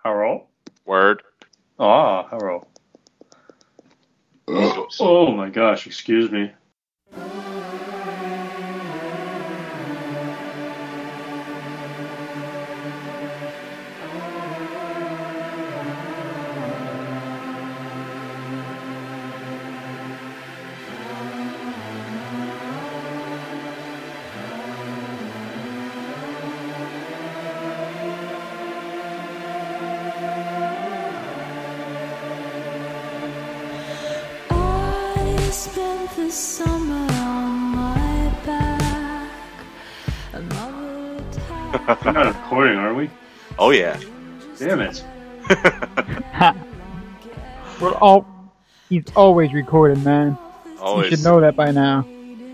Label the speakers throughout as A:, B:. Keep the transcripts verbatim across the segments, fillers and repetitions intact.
A: Hello?
B: Word.
A: Ah, hello. Oh my gosh, excuse me.
C: Spent the summer on my back.
A: We're not recording, are we?
B: Oh, yeah.
A: Damn it.
D: We're all. He's always recording, man.
B: Always.
D: You should know that by now.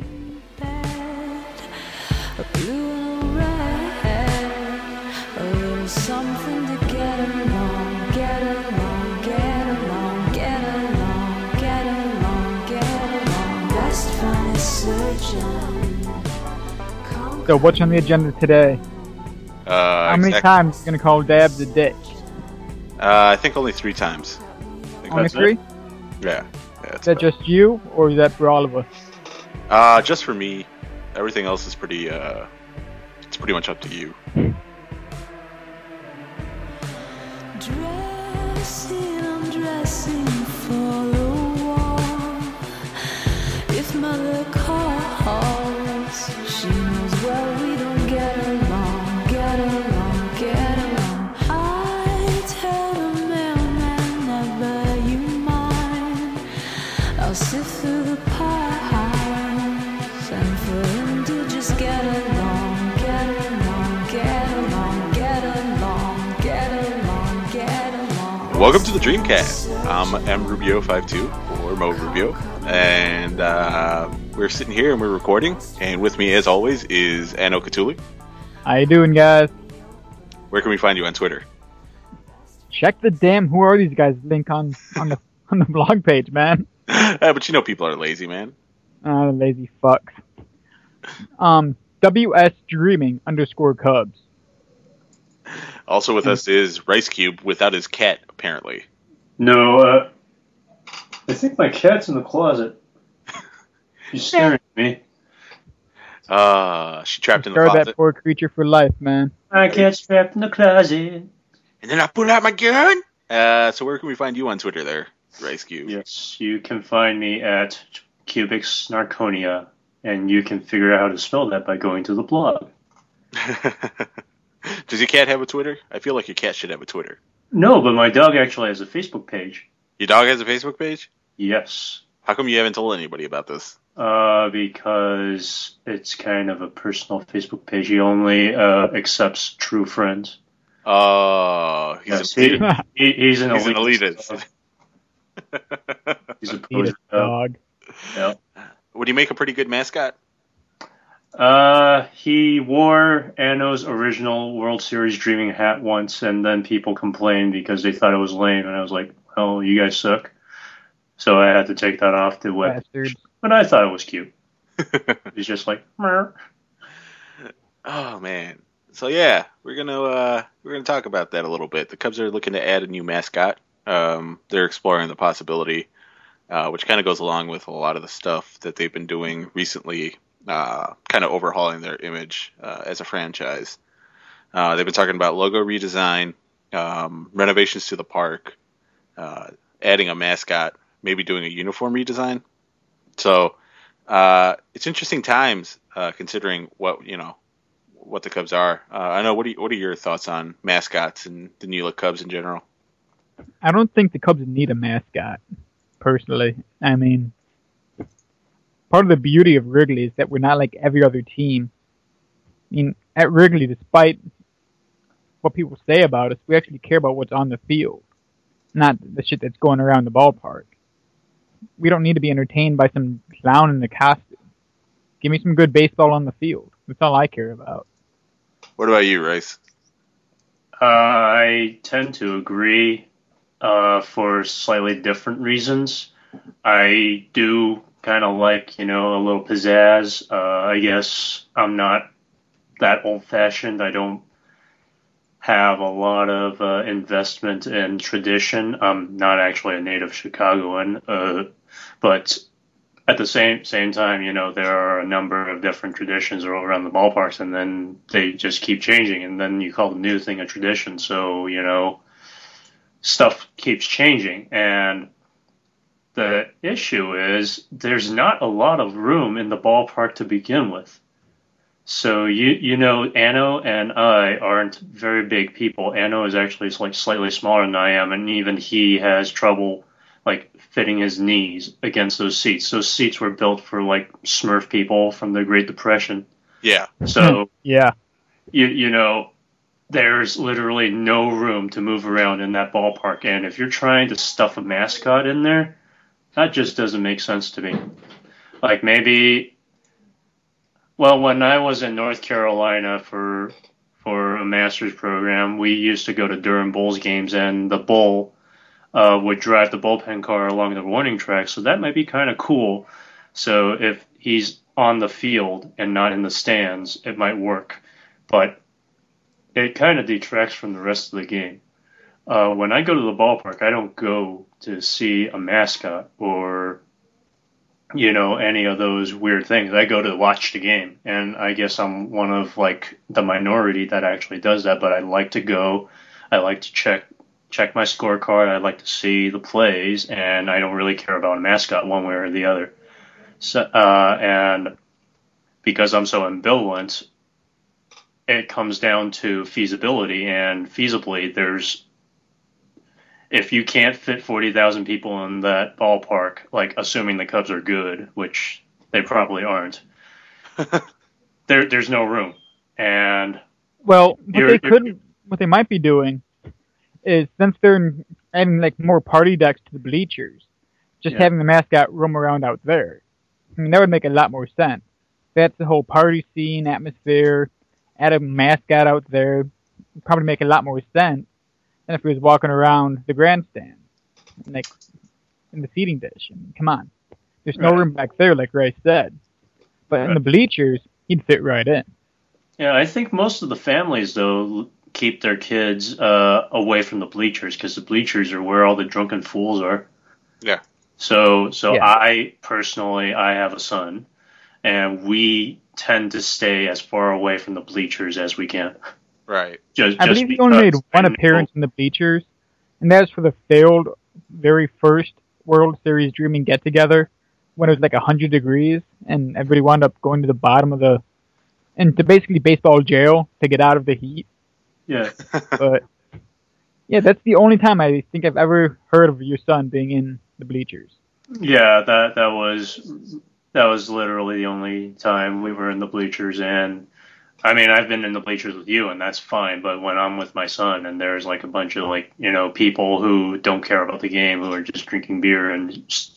C: Something to get along, get along, get along, get along, get along, get along. Best friend is searching.
D: So, what's on the agenda today?
B: Uh,
D: How many
B: exact-
D: times are you gonna call Dabs a dick?
B: Uh, I think only three times. I think
D: Only
B: that's
D: three?
B: it. Yeah. yeah
D: Is that just you, or is that for all of us?
B: Uh, just for me. Everything else is pretty, uh, it's pretty much up to you.
C: Dressing, I'm dressing for the wall. If mother calls, she knows well we don't get along, get along, get along. I tell the mailman never you mind. I'll sift through the piles and for him to just get along, get along, get along, get along, get along, get along.
B: Welcome to the Dreamcast. I'm M Rubio fifty-two, or Mo Rubio, and uh, we're sitting here and we're recording. And with me, as always, is Anno Catuli.
D: How you doing, guys?
B: Where can we find you on Twitter?
D: Check the damn "Who Are These Guys" link on on the on the blog page, man.
B: uh, but you know people are lazy, man.
D: Ah, the lazy fucks. Um, W S Dreaming underscore Cubs.
B: Also with us is Rice Cube without his cat, apparently.
A: No, uh, I think my cat's in the closet. She's staring at me.
B: Uh, she trapped in the
D: Guard that
B: closet.
D: poor creature for life, man.
A: My cat's trapped in the closet.
B: And then I pull out my gun. Uh, so where can we find you on Twitter there, Rice Cube?
A: Yes, you can find me at Cubix Narconia, and you can figure out how to spell that by going to the blog.
B: Does your cat have a Twitter? I feel like your cat should have a Twitter.
A: No, but my dog actually has a Facebook page.
B: Your dog has a Facebook page?
A: Yes.
B: How come you haven't told anybody about this?
A: Uh, because it's kind of a personal Facebook page. He only uh, accepts true friends.
B: Oh, he's,
A: Yes,
B: a,
A: he, he, he's an
B: he's an
A: elitist.
B: elitist.
A: He's a
D: Eat
A: poser.
D: a dog.
A: Yeah.
B: Would he make a pretty good mascot?
A: Uh, he wore Anno's original World Series Dreaming hat once, and then people complained because they thought it was lame, and I was like, "Oh, you guys suck." So I had to take that off the web.
D: Bastards.
A: But I thought it was cute. He's just like, "Mer."
B: Oh man. So yeah, we're gonna uh, we're gonna talk about that a little bit. The Cubs are looking to add a new mascot. Um, they're exploring the possibility, uh, which kind of goes along with a lot of the stuff that they've been doing recently, uh, kind of overhauling their image uh, as a franchise. Uh, they've been talking about logo redesign, um, renovations to the park, uh, adding a mascot, maybe doing a uniform redesign. So uh, it's interesting times uh, considering what you know. what the Cubs are. Uh, I know. What are you, what are your thoughts on mascots and the New Look Cubs in general?
D: I don't think the Cubs need a mascot, personally. I mean, part of the beauty of Wrigley is that we're not like every other team. I mean, at Wrigley, despite what people say about us, we actually care about what's on the field, not the shit that's going around the ballpark. We don't need to be entertained by some clown in a costume. Give me some good baseball on the field. That's all I care about.
B: What about you, Rice?
A: Uh, I tend to agree uh, for slightly different reasons. I do kind of like, you know, a little pizzazz. Uh, I guess I'm not that old-fashioned. I don't have a lot of uh, investment in tradition. I'm not actually a native Chicagoan, uh, but at the same same time, you know, there are a number of different traditions around the ballparks, and then they just keep changing, and then you call the new thing a tradition. So, you know, stuff keeps changing, and the issue is there's not a lot of room in the ballpark to begin with. So, you you know, Anno and I aren't very big people. Anno is actually like slightly smaller than I am, and even he has trouble like fitting his knees against those seats. Those seats were built for like Smurf people from the Great Depression.
B: Yeah.
A: So,
D: yeah,
A: you you know, there's literally no room to move around in that ballpark. And if you're trying to stuff a mascot in there, that just doesn't make sense to me. Like maybe, well, when I was in North Carolina for for a master's program, we used to go to Durham Bulls games, and the bull uh, would drive the bullpen car along the warning track. So that might be kind of cool. So if he's on the field and not in the stands, it might work. But it kind of detracts from the rest of the game. Uh, when I go to the ballpark, I don't go to see a mascot or, you know, any of those weird things. I go to watch the game, and I guess I'm one of like the minority that actually does that. But I like to go. I like to check check my scorecard. I like to see the plays, and I don't really care about a mascot one way or the other. So, uh, and because I'm so ambivalent, it comes down to feasibility, and feasibly, there's if you can't fit forty thousand people in that ballpark, like assuming the Cubs are good, which they probably aren't, there there's no room. And
D: well, what
A: you're,
D: they couldn't, what they might be doing is since they're adding like more party decks to the bleachers, just
A: Yeah.
D: having the mascot roam around out there. I mean, that would make a lot more sense. That's the whole party scene, atmosphere. Add a mascot out there would probably make a lot more sense than if he was walking around the grandstand, like in the seating dish. I mean, come on, there's no
A: Right.
D: room back there, like Ray said. But in
A: Right.
D: the bleachers, he'd fit right in.
A: yeah, I think most of the families though keep their kids uh, away from the bleachers because the bleachers are where all the drunken fools are.
B: Yeah.
A: So so
D: Yeah.
A: I personally I have a son, and we tend to stay as far away from the bleachers as we can.
B: Right.
A: Just,
D: I
A: just
D: believe he only made
A: because
D: one
A: I know-
D: appearance in the bleachers, and that was for the failed very first World Series Dreaming get-together when it was like one hundred degrees, and everybody wound up going to the bottom of the, and to basically baseball jail to get out of the heat.
A: Yeah,
D: But yeah, that's the only time I think I've ever heard of your son being in the bleachers.
A: yeah, that that was that was literally the only time we were in the bleachers. And I mean, I've been in the bleachers with you, and that's fine. But when I'm with my son, and there's like a bunch of like you know people who don't care about the game, who are just drinking beer and just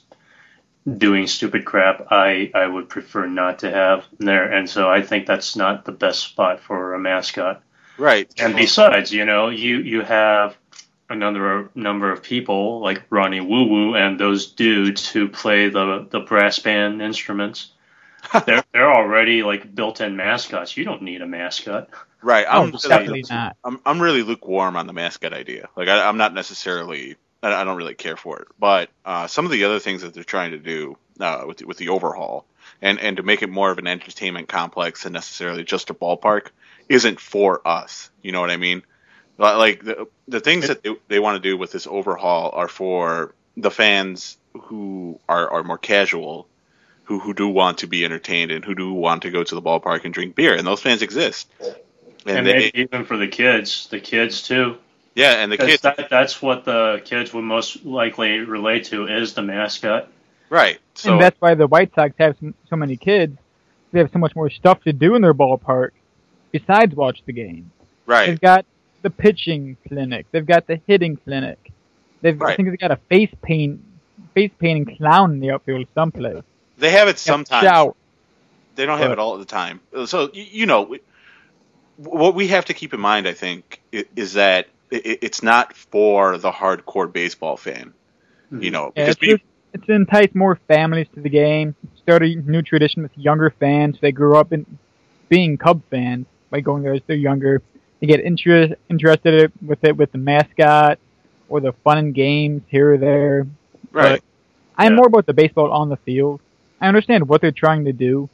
A: doing stupid crap, I I would prefer not to have there. And so I think that's not the best spot for a mascot.
B: Right.
A: And besides, you know, you, you have another number of people like Ronnie Woo Woo and those dudes who play the, the brass band instruments. they're they're already like built-in mascots. You don't need a mascot.
B: Right.
D: Oh,
B: I'm
D: definitely
B: really,
D: not.
B: I'm I'm really lukewarm on the mascot idea. Like I, I'm not necessarily. I I don't really care for it. But uh, some of the other things that they're trying to do uh, with the, with the overhaul and and to make it more of an entertainment complex than necessarily just a ballpark isn't for us. You know what I mean? Li- Like the the things that they, they want to do with this overhaul are for the fans who are, are more casual, who who do want to be entertained and who do want to go to the ballpark and drink beer, and those fans exist. And,
A: And
B: they,
A: maybe even for the kids, the kids too.
B: yeah, and the
A: 'Cause
B: kids,
A: that, that's what the kids would most likely relate to is the mascot.
B: right? So
D: And that's why the White Sox have so- so many kids. They have so much more stuff to do in their ballpark besides watch the game.
B: right,
D: They've got the pitching clinic. They've got the hitting clinic. They've, I
B: Right.
D: think they've got a face paint, face painting clown in the outfield someplace.
B: they have it
D: Got
B: sometimes.
D: shout.
B: They don't have
D: But-
B: it all the time. So you, you know, we, what we have to keep in mind, I think, i- is that it, it's not for the hardcore baseball fan. You know,
D: Yeah,
B: because
D: it's,
B: we,
D: just, it's to entice more families to the game. Start a new tradition with younger fans. They grew up in being Cub fans by going there as they're younger. They get interest, interested with it with the mascot or the fun and games here or there.
B: Right.
D: But I'm
A: Yeah.
D: more about the baseball on the field. I understand what they're trying to do.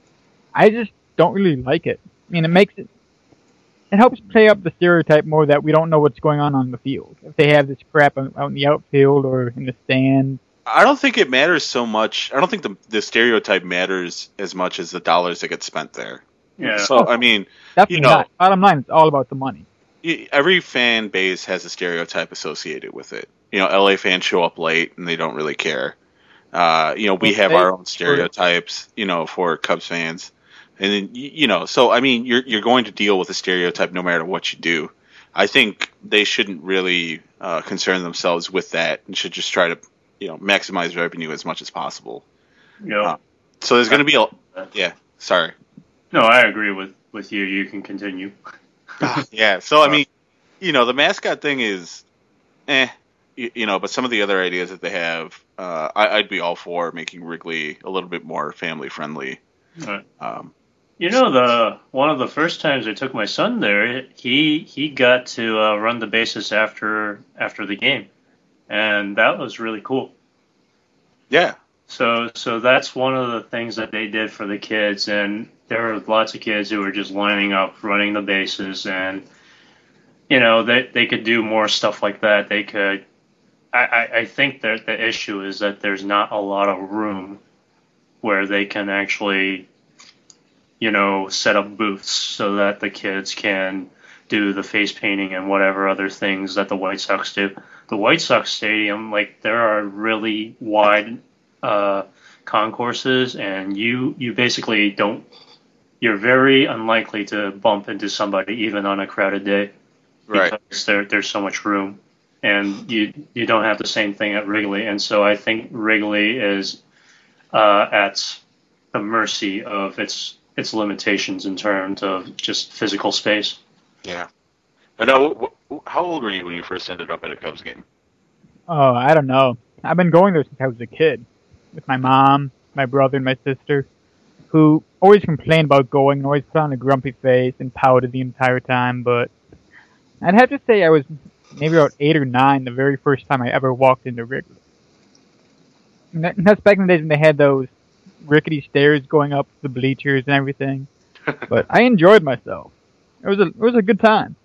D: I just don't really like it. I mean, it makes it, it helps play up the stereotype more that we don't know what's going on on the field. If they have this crap out out in the outfield or in the stands.
B: I don't think it matters so much. I don't think the the stereotype matters as much as the dollars that get spent there.
A: Yeah.
B: So I mean,
D: Definitely
B: you know,
D: not. Bottom line, it's all about the money.
B: y- every fan base has a stereotype associated with it. You know, L A fans show up late and they don't really care. Uh, you know, we
D: Well,
B: have
D: they-
B: our own stereotypes. You know, for Cubs fans, and then y- you know, so I mean, you're you're going to deal with a stereotype no matter what you do. I think they shouldn't really uh, concern themselves with that and should just try to, you know, maximize revenue as much as possible.
A: You know,
B: Uh, So there's going to be a yeah. Sorry.
A: no, I agree with, with you. You can continue.
B: Yeah. So I mean, you know, the mascot thing is, eh, you, you know, but some of the other ideas that they have, uh, I, I'd be all for making Wrigley a little bit more family friendly.
A: Right.
B: Um,
A: You know, the one of the first times I took my son there, he he got to uh, run the bases after after the game, and that was really cool.
B: yeah.
A: So so that's one of the things that they did for the kids, and there were lots of kids who were just lining up, running the bases, and you know they they could do more stuff like that. They could. I, I, I think that the issue is that there's not a lot of room where they can actually, you know, set up booths so that the kids can do the face painting and whatever other things that the White Sox do. The White Sox stadium, like, there are really wide uh, concourses, and you you basically don't. You're very unlikely to bump into somebody even on a crowded day,
B: Right.
A: because there there's so much room, and you you don't have the same thing at Wrigley, and so I think Wrigley is uh, at the mercy of its its limitations in terms of just physical space.
E: Yeah. I know. wh- How old were you when you first ended up at a Cubs game?
D: Oh, I don't know. I've been going there since I was a kid, with my mom, my brother, and my sister, who always complained about going and always put on a grumpy face and pouted the entire time. But I'd have to say I was maybe about eight or nine the very first time I ever walked into Wrigley. And that- and that's back in the days when they had those rickety stairs going up the bleachers and everything. But I enjoyed myself. It was a it was a good time.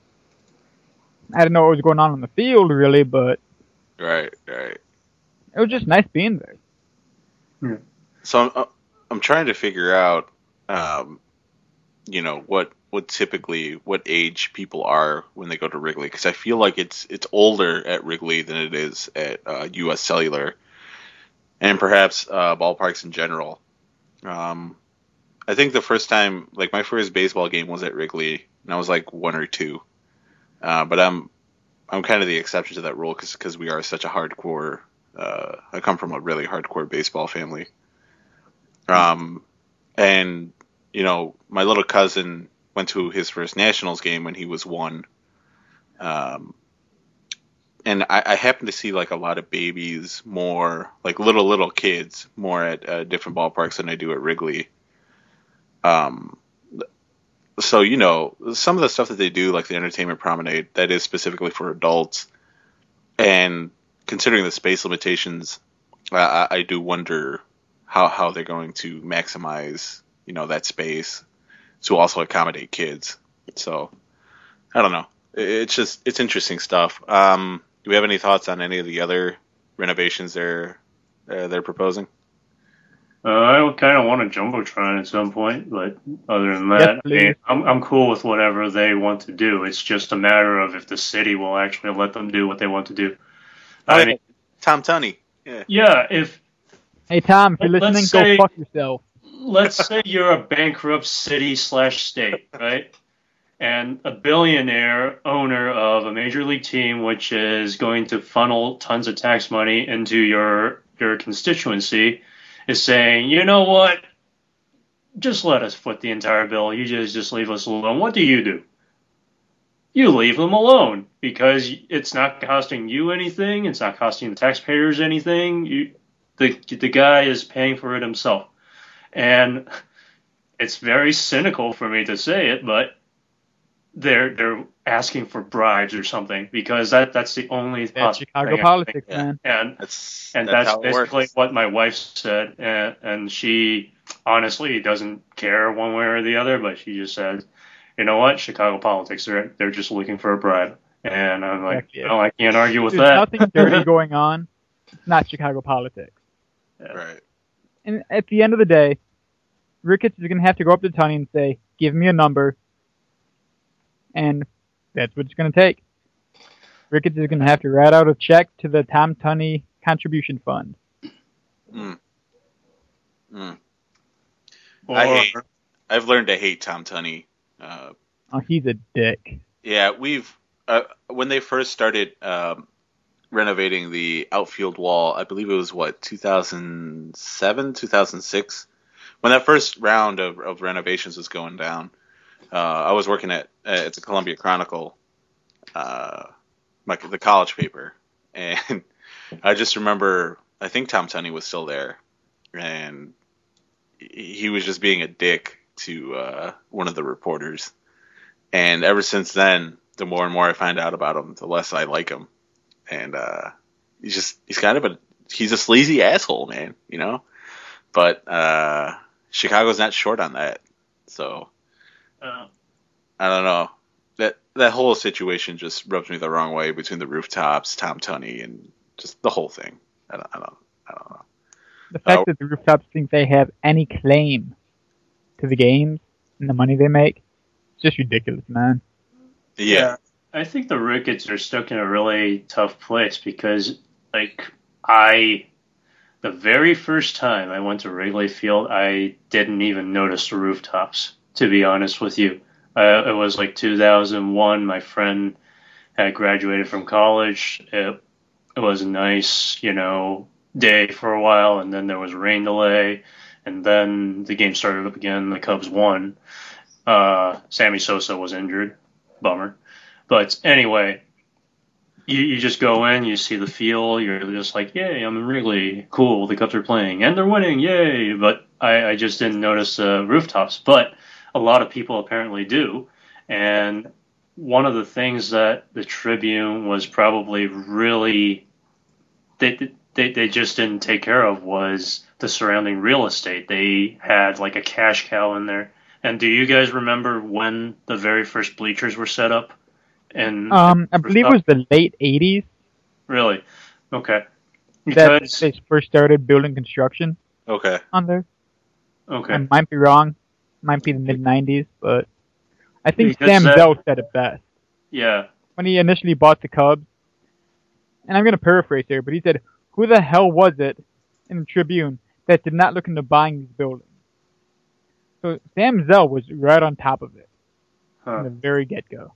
D: I didn't know what was going on on the field really, but
B: Right. Right.
D: it was just nice being there.
B: So I'm, I'm trying to figure out, um, you know, what what typically what age people are when they go to Wrigley, because I feel like it's it's older at Wrigley than it is at uh, U S Cellular, and perhaps uh, ballparks in general. Um, I think the first time, like my first baseball game was at Wrigley, and I was like one or two. Uh, but I'm I'm kind of the exception to that rule because we are such a hardcore. Uh, I come from a really hardcore baseball family. Um, and you know, my little cousin went to his first Nationals game when he was one. Um, and I, I happened to see like a lot of babies, more like little little kids, more at uh, different ballparks than I do at Wrigley. Um, so you know, some of the stuff that they do, like the entertainment promenade, that is specifically for adults. And considering the space limitations, I, I do wonder how how they're going to maximize, you know, that space to also accommodate kids. So I don't know. It's just it's interesting stuff. Um, do we have any thoughts on any of the other renovations they're uh, they're proposing?
A: Uh, I kind of want a jumbotron at some point, but other than that,
D: Yes,
A: I mean,
D: please.
A: I'm I'm cool with whatever they want to do. It's just a matter of if the city will actually let them do what they want to do. I mean,
B: Tom Tunney. Yeah.
A: yeah, if
D: Hey Tom, if you're
A: Let's
D: listening,
A: say-
D: go fuck yourself.
A: let's say you're a bankrupt city slash state, right? And a billionaire owner of a major league team, which is going to funnel tons of tax money into your your constituency, is saying, you know what? Just let us foot the entire bill. You just just leave us alone. What do you do? You leave them alone because it's not costing you anything. It's not costing the taxpayers anything. You, the the guy is paying for it himself. And it's very cynical for me to say it, but they're they're asking for bribes or something, because that that's the only
D: That's
A: possible
D: Chicago
A: thing I
D: politics,
B: Yeah.
D: man.
A: and
B: That's
A: and
B: that's,
A: that's,
B: how it
A: basically
B: works.
A: what my wife said, and, and she honestly doesn't care one way or the other, but she just said, you know what, Chicago politics, they're they're just looking for a bribe, and I'm like,
D: Exactly.
A: no, I can't argue with
D: There's
A: that.
D: nothing dirty going on. It's not Chicago politics.
A: Yeah.
B: Right.
D: And at the end of the day, Ricketts is going to have to go up to Tunney and say, give me a number. And that's what it's going to take. Ricketts is going to have to write out a check to the Tom Tunney Contribution Fund.
B: Mm. Mm.
A: Or,
B: I hate. I've learned to hate Tom Tunney. Uh,
D: Oh, he's a dick.
B: yeah, we've uh, when they first started um, renovating the outfield wall. I believe it was what two thousand seven, two thousand six, when that first round of, of renovations was going down. Uh, I was working at at the Columbia Chronicle, uh, my, the college paper, and I just remember I think Tom Tunney was still there, and he was just being a dick to uh, one of the reporters. And ever since then, the more and more I find out about him, the less I like him. And uh, he's just he's kind of a he's a sleazy asshole, man, you know. But uh, Chicago's not short on that, so
A: uh,
B: I don't know. That that whole situation just rubs me the wrong way between the rooftops, Tom Tunney, and just the whole thing. I don't, I don't, I don't know.
D: The fact
B: Oh.
D: that the Rooftops think they have any claim to the games and the money they make, it's just ridiculous, man.
B: Yeah,
A: I think the Ricketts are stuck in a really tough place because, like, I, the very first time I went to Wrigley Field, I didn't even notice the rooftops, to be honest with you. Uh, it was like two thousand one. My friend had graduated from college. It, it was a nice, you know, day for a while, and then there was a rain delay, and then the game started up again. The Cubs won. Uh, Sammy Sosa was injured. Bummer. But anyway, you, you just go in, you see the field, you're just like, yay, I'm in Wrigley. Cool, the Cubs are playing, and they're winning, yay. But I, I just didn't notice the rooftops. But a lot of people apparently do. And one of the things that the Tribune was probably really, they, they, they just didn't take care of was the surrounding real estate. They had like a cash cow in there. And do you guys remember when the very first bleachers were set up? And
D: Um, I believe it was the late eighties
A: really okay
D: that
A: because
D: they first started building construction
B: okay.
D: on there.
A: okay
D: I might be wrong. Might be the mid nineties, but I think
A: Because
D: Sam
A: that-
D: Zell said it best.
A: yeah
D: When he initially bought the Cubs, and I'm going to paraphrase here, but he said, who the hell was it in the Tribune that did not look into buying these buildings? So Sam Zell was right on top of it from
A: huh.
D: the very get-go.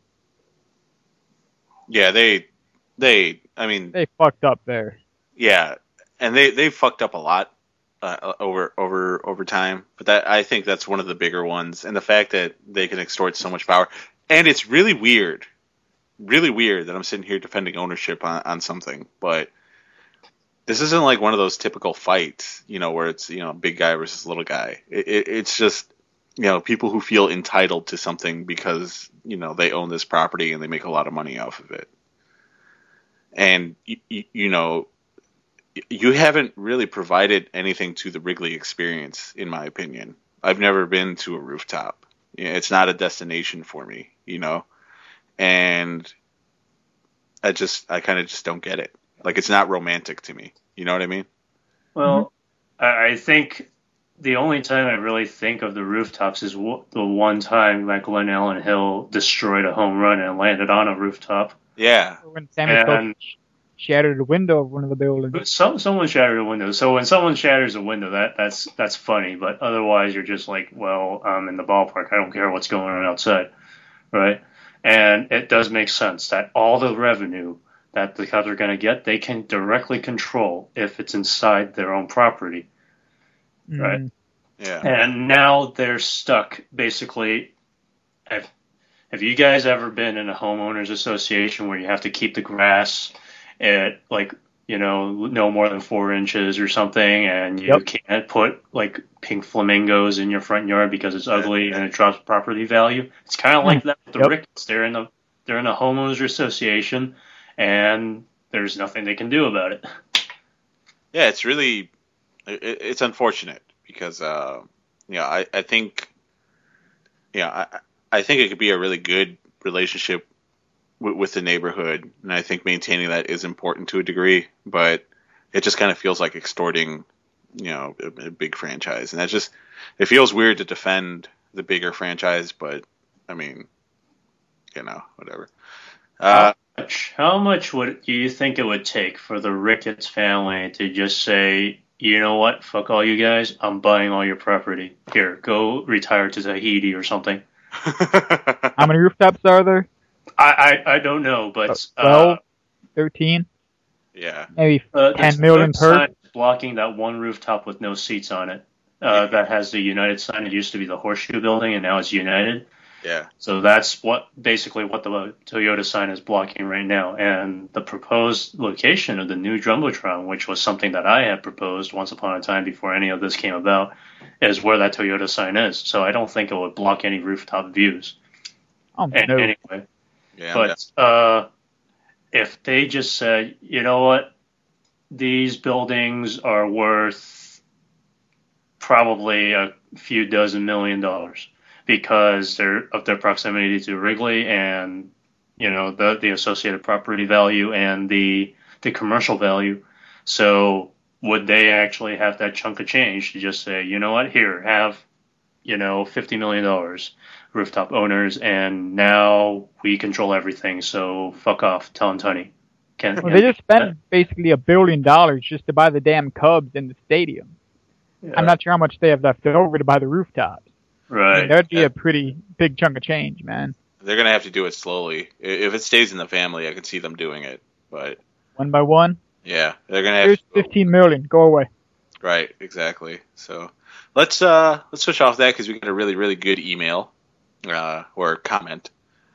B: Yeah, they, they. I mean,
D: They fucked up there.
B: yeah, and they they fucked up a lot uh, over over over time. But that I think that's one of the bigger ones, and the fact that they can extort so much power. And it's really weird, really weird that I'm sitting here defending ownership on, on something, but this isn't like one of those typical fights, you know, where it's, you know, big guy versus little guy. It, it, it's just, you know, people who feel entitled to something because, you know, they own this property and they make a lot of money off of it. And, you, you, you know, you haven't really provided anything to the Wrigley experience, in my opinion. I've never been to a rooftop. It's not a destination for me, you know, and I just, I kind of just don't get it. Like, it's not romantic to me. You know what I mean?
A: Well, I I think the only time I really think of the rooftops is w- the one time that Glenn Allen Hill destroyed a home run and landed on a rooftop.
B: Yeah.
D: When Sammy
A: And-
D: Sosa sh- shattered a window of one of the buildings.
A: Some someone shattered a window. So when someone shatters a window, that that's that's funny. But otherwise, you're just like, well, I'm in the ballpark. I don't care what's going on outside, right? And it does make sense that all the revenue that the Cubs are going to get, they can directly control if it's inside their own property, right?
D: Mm.
B: Yeah.
A: And now they're stuck basically. Have, have you guys ever been in a homeowners association where you have to keep the grass at like, you know, no more than four inches or something, and you
D: Yep.
A: can't put like pink flamingos in your front yard because it's ugly and it drops property value? It's kind of like that with the
D: Yep.
A: Ricketts. They're in the they're in a homeowners association, and there's nothing they can do about it.
B: Yeah, it's really it, it's unfortunate because uh, you know I, I think you know I I think it could be a really good relationship w- with the neighborhood, and I think maintaining that is important to a degree, but it just kind of feels like extorting you know a, a big franchise, and that just it feels weird to defend the bigger franchise, but I mean you know whatever. Uh,
A: How much, how much would do you think it would take for the Ricketts family to just say, you know what, fuck all you guys, I'm buying all your property. Here, go retire to Tahiti or something.
D: How many rooftops are there?
A: I, I, I don't know, but
D: twelve,
A: uh,
D: thirteen,
B: yeah,
D: maybe
A: uh,
D: ten
A: there's
D: million
A: no
D: per.
A: sign blocking that one rooftop with no seats on it. Uh, that has the United sign. It used to be the Horseshoe Building, and now it's United.
B: yeah.
A: So that's what basically what the Toyota sign is blocking right now. And the proposed location of the new Jumbotron, which was something that I had proposed once upon a time before any of this came about, is where that Toyota sign is. So I don't think it would block any rooftop views.
D: Oh
A: And
D: no!
A: anyway,
B: Yeah,
A: but uh, if they just said, you know what, these buildings are worth probably a few dozen million dollars because they're of their proximity to Wrigley and you know the the associated property value and the the commercial value. So would they actually have that chunk of change to just say, you know what, here, have you know fifty million dollars, rooftop owners, and now we control everything. So fuck off, Tom Tunney. Can,
D: Well, they just spent basically a billion dollars just to buy the damn Cubs in the stadium.
A: yeah,
D: I'm not sure how much they have left over to buy the rooftops. I mean,
A: right.
D: that'd be
B: Yeah.
D: a pretty big chunk of change, man.
B: they're gonna have to do it slowly. I- If it stays in the family, I can see them doing it. But
D: One by one.
B: yeah, they're gonna have
D: Here's
B: to go-
D: fifteen million. Go away.
B: Right, exactly. So let's uh let's switch off that because we got a really really good email uh, or comment.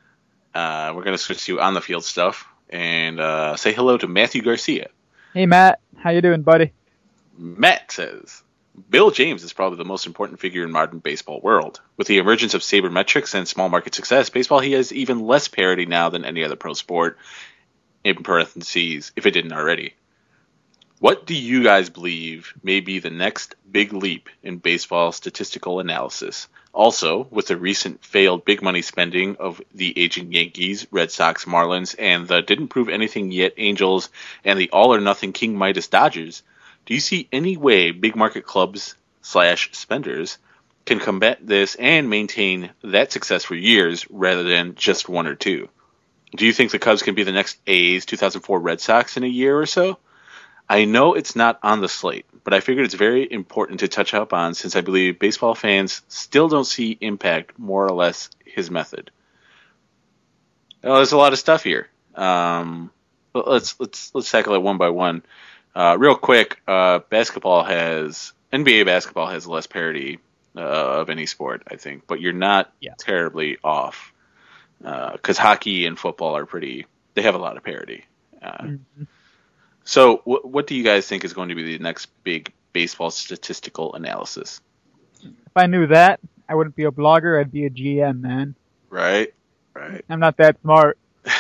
B: Uh, we're gonna switch to on the field stuff and uh, say hello to Matthew Garcia.
D: Hey Matt, how you doing, buddy?
B: Matt says, Bill James is probably the most important figure in modern baseball world. With the emergence of sabermetrics and small market success, baseball he has even less parity now than any other pro sport, in parentheses, if it didn't already. What do you guys believe may be the next big leap in baseball statistical analysis? Also, with the recent failed big money spending of the aging Yankees, Red Sox, Marlins, and the didn't prove anything yet Angels, and the all-or-nothing King Midas Dodgers, do you see any way big market clubs slash spenders can combat this and maintain that success for years rather than just one or two? Do you think the Cubs can be the next A's two thousand four Red Sox in a year or so? I know it's not on the slate, but I figured it's very important to touch up on since I believe baseball fans still don't see impact more or less his method. Well, there's a lot of stuff here. Um, but let's let's let's tackle it one by one. Uh, real quick, uh, basketball has N B A basketball has less parity uh, of any sport, I think, but you're not
D: Yeah.
B: terribly off because hockey and football are pretty. They have a lot of parity. Uh,
D: Mhm.
B: So, wh- what do you guys think is going to be the next big baseball statistical analysis?
D: If I knew that, I wouldn't be a blogger. I'd be a G M, man.
B: Right, right.
D: I'm not that smart.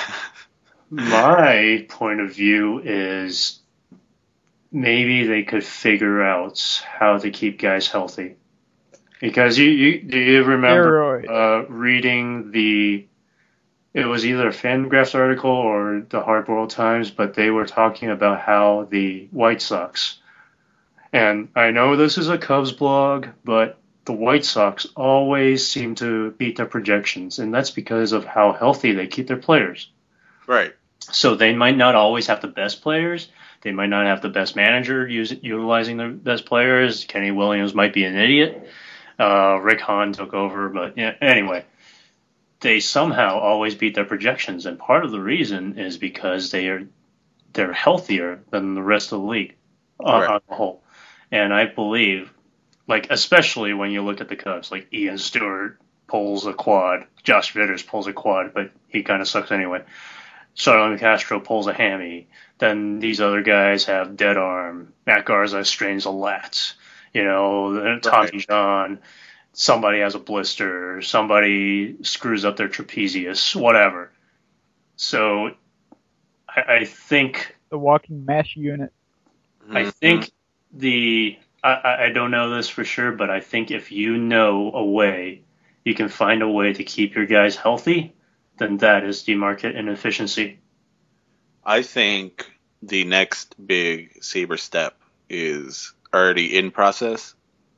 A: My point of view is maybe they could figure out how to keep guys healthy. Because you, you do you remember
D: Steroid.
A: uh, reading the it was either a Fangraphs article or the Hardball Times, but they were talking about how the White Sox, and I know this is a Cubs blog, but the White Sox always seem to beat their projections, and that's because of how healthy they keep their players.
B: Right.
A: So they might not always have the best players. They might not have the best manager use, utilizing the best players. Kenny Williams might be an idiot. Uh, Rick Hahn took over, but yeah, anyway, they somehow always beat their projections, and part of the reason is because they are they're healthier than the rest of the league on,
B: Right.
A: on the whole. And I believe, like especially when you look at the Cubs, like Ian Stewart pulls a quad, Josh Vitters pulls a quad, but he kind of sucks anyway. Starlin Castro pulls a hammy. Then these other guys have dead arm. Matt Garza strains a lat. You know, Tommy
B: Right.
A: John. Somebody has a blister. Somebody screws up their trapezius. Whatever. So I, I think
D: The walking mesh unit.
A: I think the I, I don't know this for sure, but I think if you know a way, you can find a way to keep your guys healthy, then that is the market inefficiency.
B: I think the next big Saber step is already in process,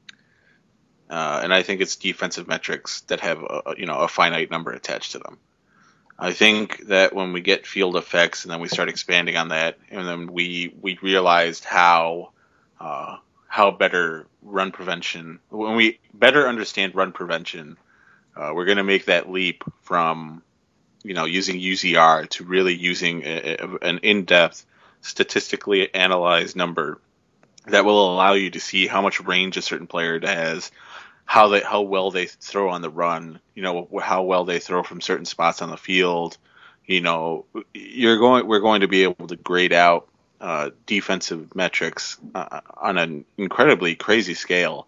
B: uh, and I think it's defensive metrics that have a, you know a finite number attached to them. I think that when we get field effects and then we start expanding on that, and then we we realized how uh, how better run prevention, when we better understand run prevention, uh, we're going to make that leap from you know using U Z R to really using a, a, an in-depth, statistically analyzed number that will allow you to see how much range a certain player has, how they how well they throw on the run, you know, how well they throw from certain spots on the field. You know, you're going we're going to be able to grade out uh, defensive metrics uh, on an incredibly crazy scale.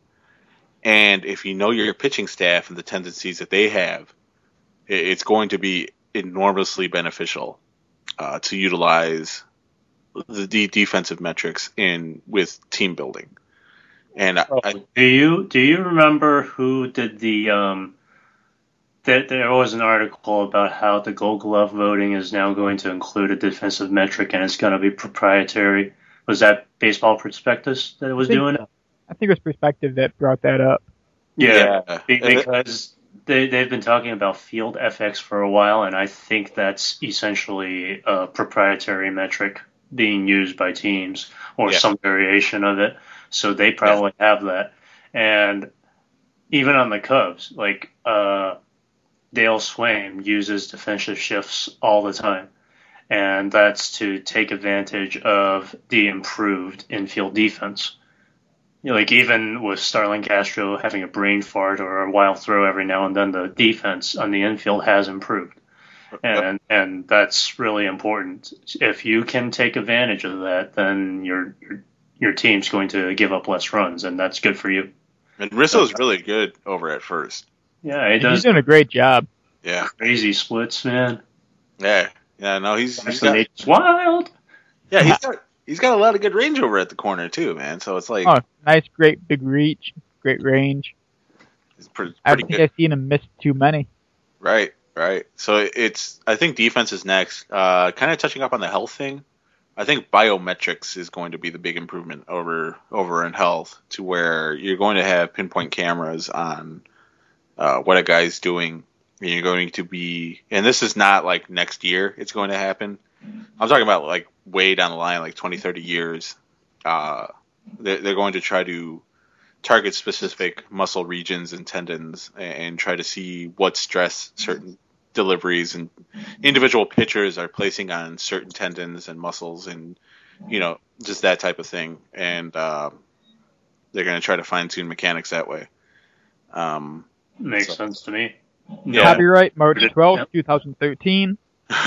B: And if you know your pitching staff and the tendencies that they have, it's going to be enormously beneficial uh, to utilize the de- defensive metrics in with team building. And I,
A: Oh,
B: I,
A: do you do you remember who did the um? There, there was an article about how the Gold Glove voting is now going to include a defensive metric and it's going to be proprietary. Was that Baseball Prospectus that was
D: I think
A: doing
D: so.
A: it?
D: I think it was Perspective that brought that up.
A: Yeah,
B: Yeah.
A: be- because they they've been talking about Field F X for a while, and I think that's essentially a proprietary metric being used by teams or
B: Yeah.
A: some variation of it. So they probably have that. And even on the Cubs, like uh, Dale Swaim uses defensive shifts all the time. And that's to take advantage of the improved infield defense. You know, like even with Starlin Castro having a brain fart or a wild throw every now and then, the defense on the infield has improved. And and that's really important. If you can take advantage of that, then your your, your team's going to give up less runs, and that's good for you.
B: And Risso's really good over at first.
A: Yeah, he
D: And
A: does
D: he's doing a great job.
B: Yeah.
A: crazy splits, man.
B: Yeah. Yeah, no, he's, he's
A: Actually,
B: got,
A: Nature's wild.
B: yeah, he's got he's got a lot of good range over at the corner too, man. So it's like
D: Oh, nice, great big reach, great range.
B: it's pretty,
D: I
B: pretty
D: don't think
B: good.
D: I've seen him miss too many.
B: Right, right. So it's I think defense is next. Uh, kind of touching up on the health thing. I think biometrics is going to be the big improvement over over in health, to where you're going to have pinpoint cameras on uh, what a guy's doing. And you're going to be, and this is not like next year it's going to happen. I'm talking about like way down the line, like twenty, thirty years. Uh, they're, they're going to try to target specific muscle regions and tendons and try to see what stress certain deliveries and individual pitchers are placing on certain tendons and muscles, and you know, just that type of thing. And uh, they're going to try to fine tune mechanics that way. Um,
A: Makes
B: So-
A: sense to me.
B: Yeah.
D: Copyright March twelfth,
A: Yep.
D: two thousand thirteen.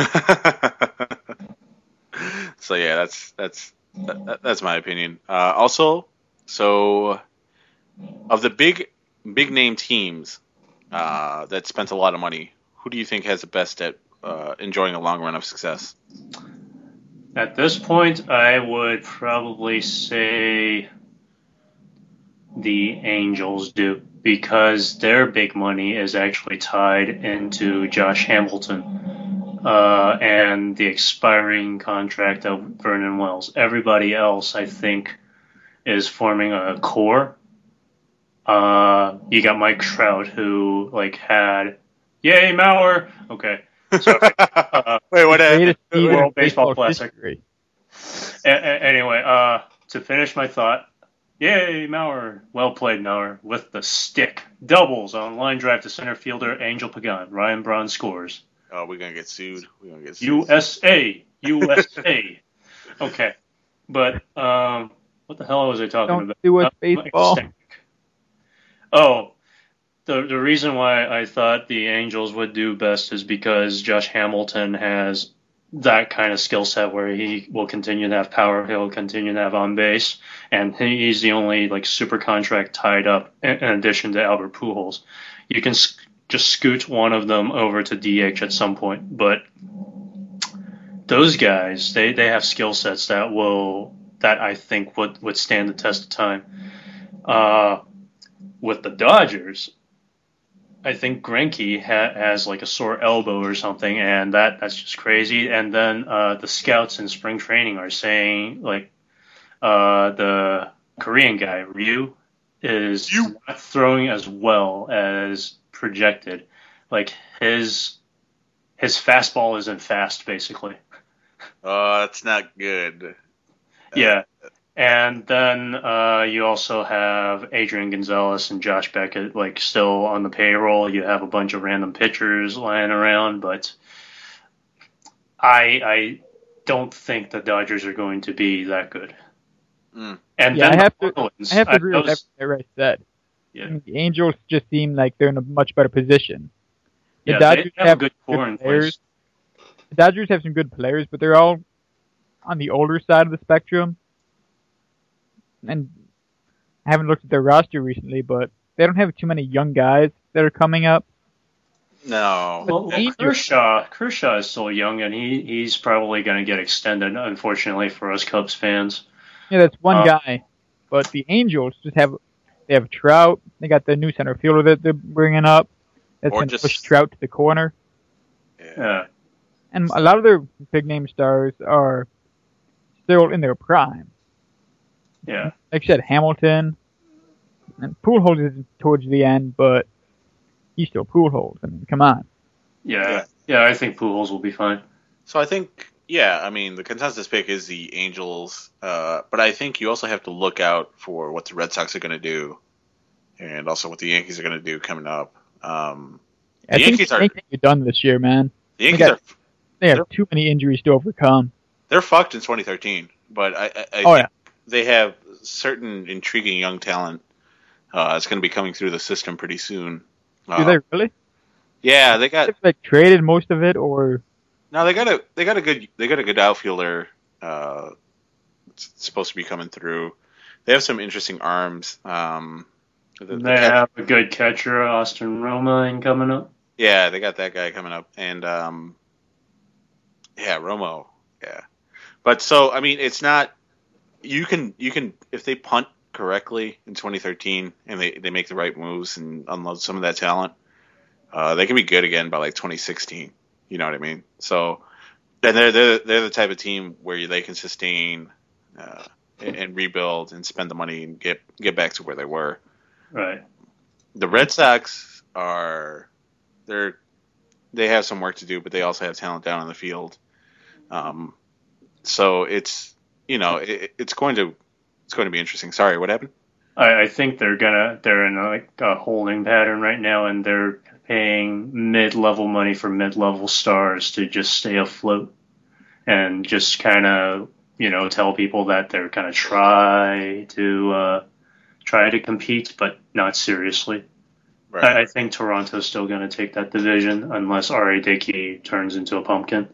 B: So yeah, that's that's that, that's my opinion. Uh, also, so of the big big name teams uh, that spent a lot of money, who do you think has the best at uh, enjoying a long run of success?
A: At this point, I would probably say the Angels do, because their big money is actually tied into Josh Hamilton uh, and the expiring contract of Vernon Wells. Everybody else, I think, is forming a core. Uh, you got Mike Trout, who like had, yay Mauer. Okay, sorry. Uh,
B: Wait, what?
D: Greatest
A: the
D: season
A: World
D: in
A: Baseball
D: baseball
A: Classic.
D: history.
A: A- a- anyway, uh, to finish my thought, yay, Mauer. Well played, Mauer, with the stick. Doubles on line drive to center fielder Angel Pagan. Ryan Braun scores.
B: Oh, we're gonna get sued. We're gonna get sued.
A: U S A. U S A. Okay. But, um, what the hell was I talking
D: Don't
A: about?
D: do us
A: Uh,
D: baseball.
A: stick. Oh, the the reason why I thought the Angels would do best is because Josh Hamilton has that kind of skill set where he will continue to have power, he'll continue to have on base, and he's the only like super contract tied up in in addition to Albert Pujols. You can sc- just scoot one of them over to D H at some point, but those guys, they, they have skill sets that will that I think would, would stand the test of time. Uh, with the Dodgers, I think Greinke ha- has like a sore elbow or something, and that, that's just crazy. And then uh, the scouts in spring training are saying like uh, the Korean guy Ryu is
B: Ryu.
A: not throwing as well as projected. Like his his fastball isn't fast, basically.
B: Oh, that's not good.
A: Yeah. And then uh, you also have Adrian Gonzalez and Josh Beckett like still on the payroll. You have a bunch of random pitchers lying around, but I I don't think the Dodgers are going to be that good.
B: Mm.
A: And
D: Yeah,
A: then
D: I have
A: the
D: to.
A: Marlins,
D: I have to agree
A: I
D: with
A: was-
D: everything I said.
A: Yeah.
D: I mean, the Angels just seem like they're in a much better position. The
A: yeah,
D: Dodgers
A: they have, a good core
D: good
A: in
D: players.
A: place.
D: The Dodgers have some good players, but they're all on the older side of the spectrum. And I haven't looked at their roster recently, but they don't have too many young guys that are coming up.
B: No.
A: Well,
D: the
A: well,
D: Angels-
A: Kershaw Kershaw is still young, and he, he's probably going to get extended, unfortunately, for us Cubs fans.
D: Yeah, that's one
A: Uh,
D: guy. But the Angels just have they have Trout. They got the new center fielder that they're bringing up. That's
B: Or
D: going to
B: just-
D: push Trout to the corner.
B: Yeah.
A: Yeah.
D: And a lot of their big name stars are still in their prime.
A: Yeah.
D: Like you said, Hamilton and Pujols is towards the end, but he's still Pujols. I mean, come on.
A: Yeah.
B: Yeah.
A: Yeah, I think Pujols will be fine.
B: So I think, yeah, I mean, the consensus pick is the Angels, uh, but I think you also have to look out for what the Red Sox are going to do, and also what the Yankees are going to do coming up. Um,
D: I
B: The
D: think
B: Yankees
D: the
B: are-
D: Yankees are done this year, man.
B: the Yankees
D: got-
B: are
D: They have
B: They're-
D: too many injuries to overcome.
B: they're fucked in twenty thirteen, but I, I, I
D: Oh,
B: think
D: yeah.
B: they have certain intriguing young talent uh, that's going to be coming through the system pretty soon.
D: Do
B: Uh,
D: they really?
B: Yeah, they got
D: They've like traded most of it, or
B: no, they got a they got a good they got a good outfielder. Uh, it's supposed to be coming through. They have some interesting arms. Um, the- the
A: They
B: catch-
A: have a good catcher, Austin Romine, coming up.
B: Yeah, they got that guy coming up, and um, yeah, Romo, yeah. But so I mean, it's not you can you can if they punt correctly in twenty thirteen and they, they make the right moves and unload some of that talent, uh, they can be good again by like twenty sixteen. You know what I mean? So and they're they're they're the type of team where they can sustain uh, and, and rebuild and spend the money and get get back to where they were.
A: Right.
B: The Red Sox are they're they have some work to do, but they also have talent down on the field. Um, so it's you know it, it's going to it's going to be interesting. Sorry, what happened?
A: I, I think they're gonna they're in a, like a holding pattern right now, and they're paying mid-level money for mid-level stars to just stay afloat and just kind of you know tell people that they're gonna try to uh, try to compete, but not seriously. I, I think Toronto's still gonna take that division unless R A. Dickey turns into a pumpkin.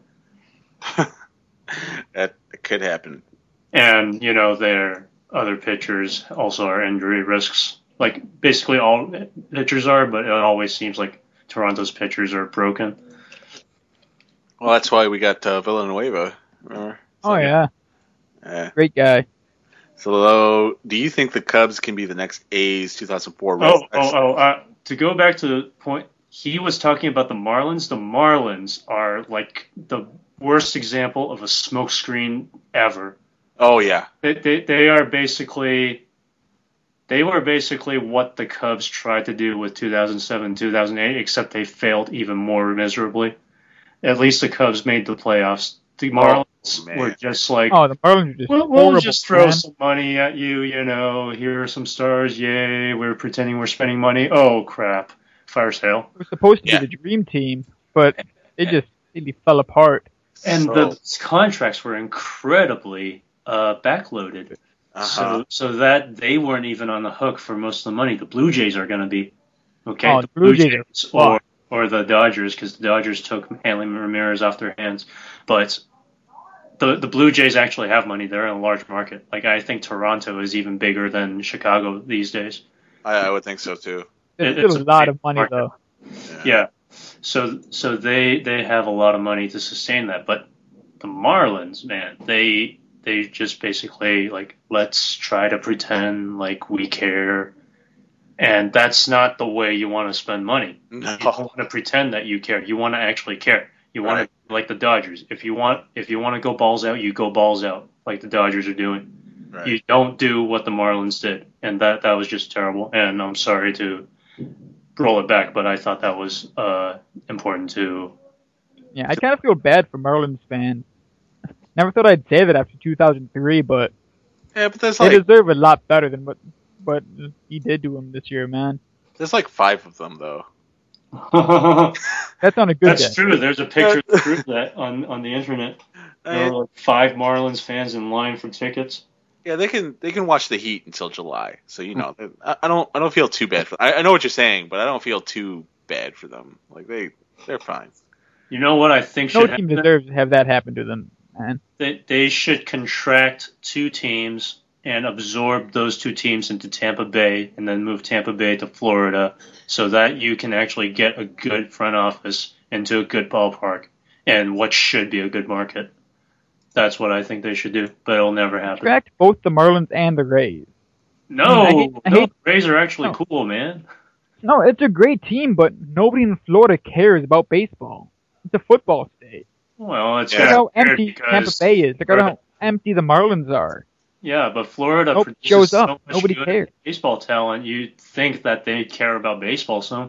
B: That could happen.
A: And, you know, their other pitchers also are injury risks. Like, basically all pitchers are, but it always seems like Toronto's pitchers are broken.
B: Well, that's why we got uh, Villanueva. Remember? So,
D: oh yeah,
B: yeah.
D: great guy.
B: So, do you think the Cubs can be the next A's two thousand four Red
A: Oh,
B: Sox?
A: oh, oh, uh, to go back to the point, he was talking about the Marlins. The Marlins are, like, the worst example of a smokescreen ever.
B: Oh, yeah.
A: They, they, they are basically... They were basically what the Cubs tried to do with two thousand seven, two thousand eight, except they failed even more miserably. At least the Cubs made the playoffs. The Marlins
B: man.
A: were just like,
D: Oh, the Marlins are just
A: we'll, we'll
D: horrible.
A: just throw
D: man.
A: some money at you, you know, here are some stars, yay, we're pretending we're spending money. Oh, crap. Fire sale.
D: It was supposed to
B: Yeah.
D: be the dream team, but it just really fell apart.
A: And
B: So-
A: the contracts were incredibly uh, backloaded.
B: Uh-huh.
A: So, so that they weren't even on the hook for most of the money. The Blue Jays are going to be, okay?
D: Oh,
A: the
D: the Blue Jays are
A: or or the Dodgers, because the Dodgers took Hanley Ramirez off their hands. But the the Blue Jays actually have money. They're in a large market. Like I think Toronto is even bigger than Chicago these days.
B: I, I would think so, too.
D: There's
A: It-
D: still
A: it's
D: a lot
A: big
D: of money
A: market.
D: though.
A: Yeah. So so they they have a lot of money to sustain that. But the Marlins, man, they they just basically like, let's try to pretend like we care, and that's not the way you want to spend money.
B: No.
A: You don't want to pretend that you care. You want to actually care. You want
B: Right.
A: to like the Dodgers. If you want, if you want to go balls out, you go balls out like the Dodgers are doing.
B: Right.
A: You don't do what the Marlins did, and that that was just terrible. And I'm sorry to roll it back, but I thought that was uh, important to.
D: Yeah, I kind of feel bad for Marlins fans. Never thought I'd say that after two thousand three, but
B: Yeah, but there's
D: they
B: like
D: deserve a lot better than what what he did to them this year, man.
B: there's like five of them though.
D: That's on a good
A: That's
D: day.
A: true. There's a picture to prove that on, on the internet. There were like five Marlins fans in line for tickets.
B: Yeah, they can they can watch the Heat until July. So you know, I, I don't I don't feel too bad for. I, I know what you're saying, but I don't feel too bad for them. Like they they're fine.
A: You know what I think
D: No
A: should
D: team
A: happen?
D: deserves to have that happen to them, man.
A: They, they should contract two teams and absorb those two teams into Tampa Bay and then move Tampa Bay to Florida so that you can actually get a good front office into a good ballpark and what should be a good market. That's what I think they should do, but it'll never happen.
D: Contract both the Marlins and the Rays.
A: No,
D: I hate- I
A: no,
D: hate-
A: Rays are actually
D: No.
A: cool, man.
D: No, it's a great team, but nobody in Florida cares about baseball. It's a football state.
A: Well, it's
B: Yeah.
D: Look
A: kinda
D: how
A: weird
D: empty
A: because-
D: Tampa Bay is. Look at how empty the Marlins are.
A: Yeah, but Florida
D: Nobody
A: produces
D: shows
A: so
D: up.
A: much
D: Nobody
A: good
D: cares.
A: baseball talent. You'd think that they care about baseball some.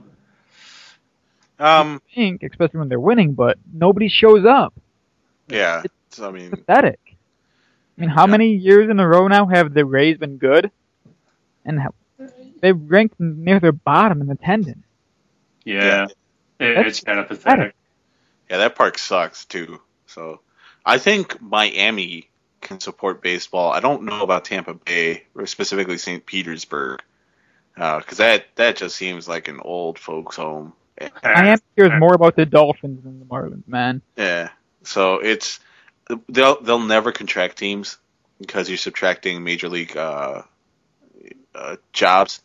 B: Um.
D: I think, especially when they're winning, but nobody shows up.
B: Yeah. So I mean,
D: Pathetic. I mean, how
B: Yeah.
D: many years in a row now have the Rays been good? And how, they've ranked near their bottom in attendance.
A: Yeah, it,
D: That's
A: it's kind of pathetic.
B: yeah, that park sucks too. So I think Miami can support baseball. I don't know about Tampa Bay or specifically Saint Petersburg because that that just seems like an old folks' home.
D: Miami cares more about the Dolphins than the Marlins, man.
B: Yeah. So it's they'll they'll never contract teams because you're subtracting major league uh, uh, jobs.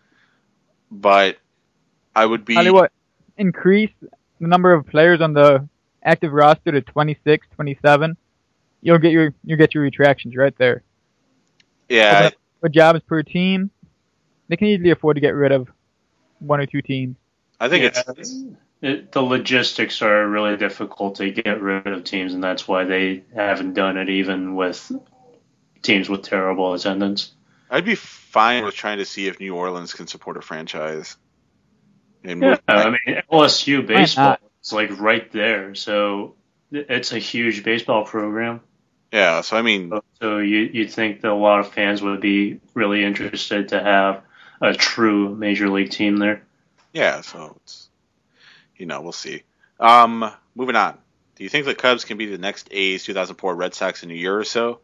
B: But I would be
D: Tell you what, increase the number of players on the active roster to twenty-six, twenty-seven. You'll get your you'll get your retractions right there.
B: yeah.
D: With jobs per team, they can easily afford to get rid of one or two teams.
B: I think
A: Yeah,
B: it's
A: it, the logistics are really difficult to get rid of teams, and that's why they haven't done it even with teams with terrible attendance.
B: I'd be fine with trying to see if New Orleans can support a franchise. And
A: Yeah,
B: move back.
A: I mean L S U baseball
D: not?
A: is like right there, so it's a huge baseball program.
B: yeah. So I mean,
A: So you you'd think that a lot of fans would be really interested to have a true major league team there.
B: yeah. So it's you know we'll see. Um, moving on. Do you think the Cubs can be the next A's two thousand four Red Sox in a year or so?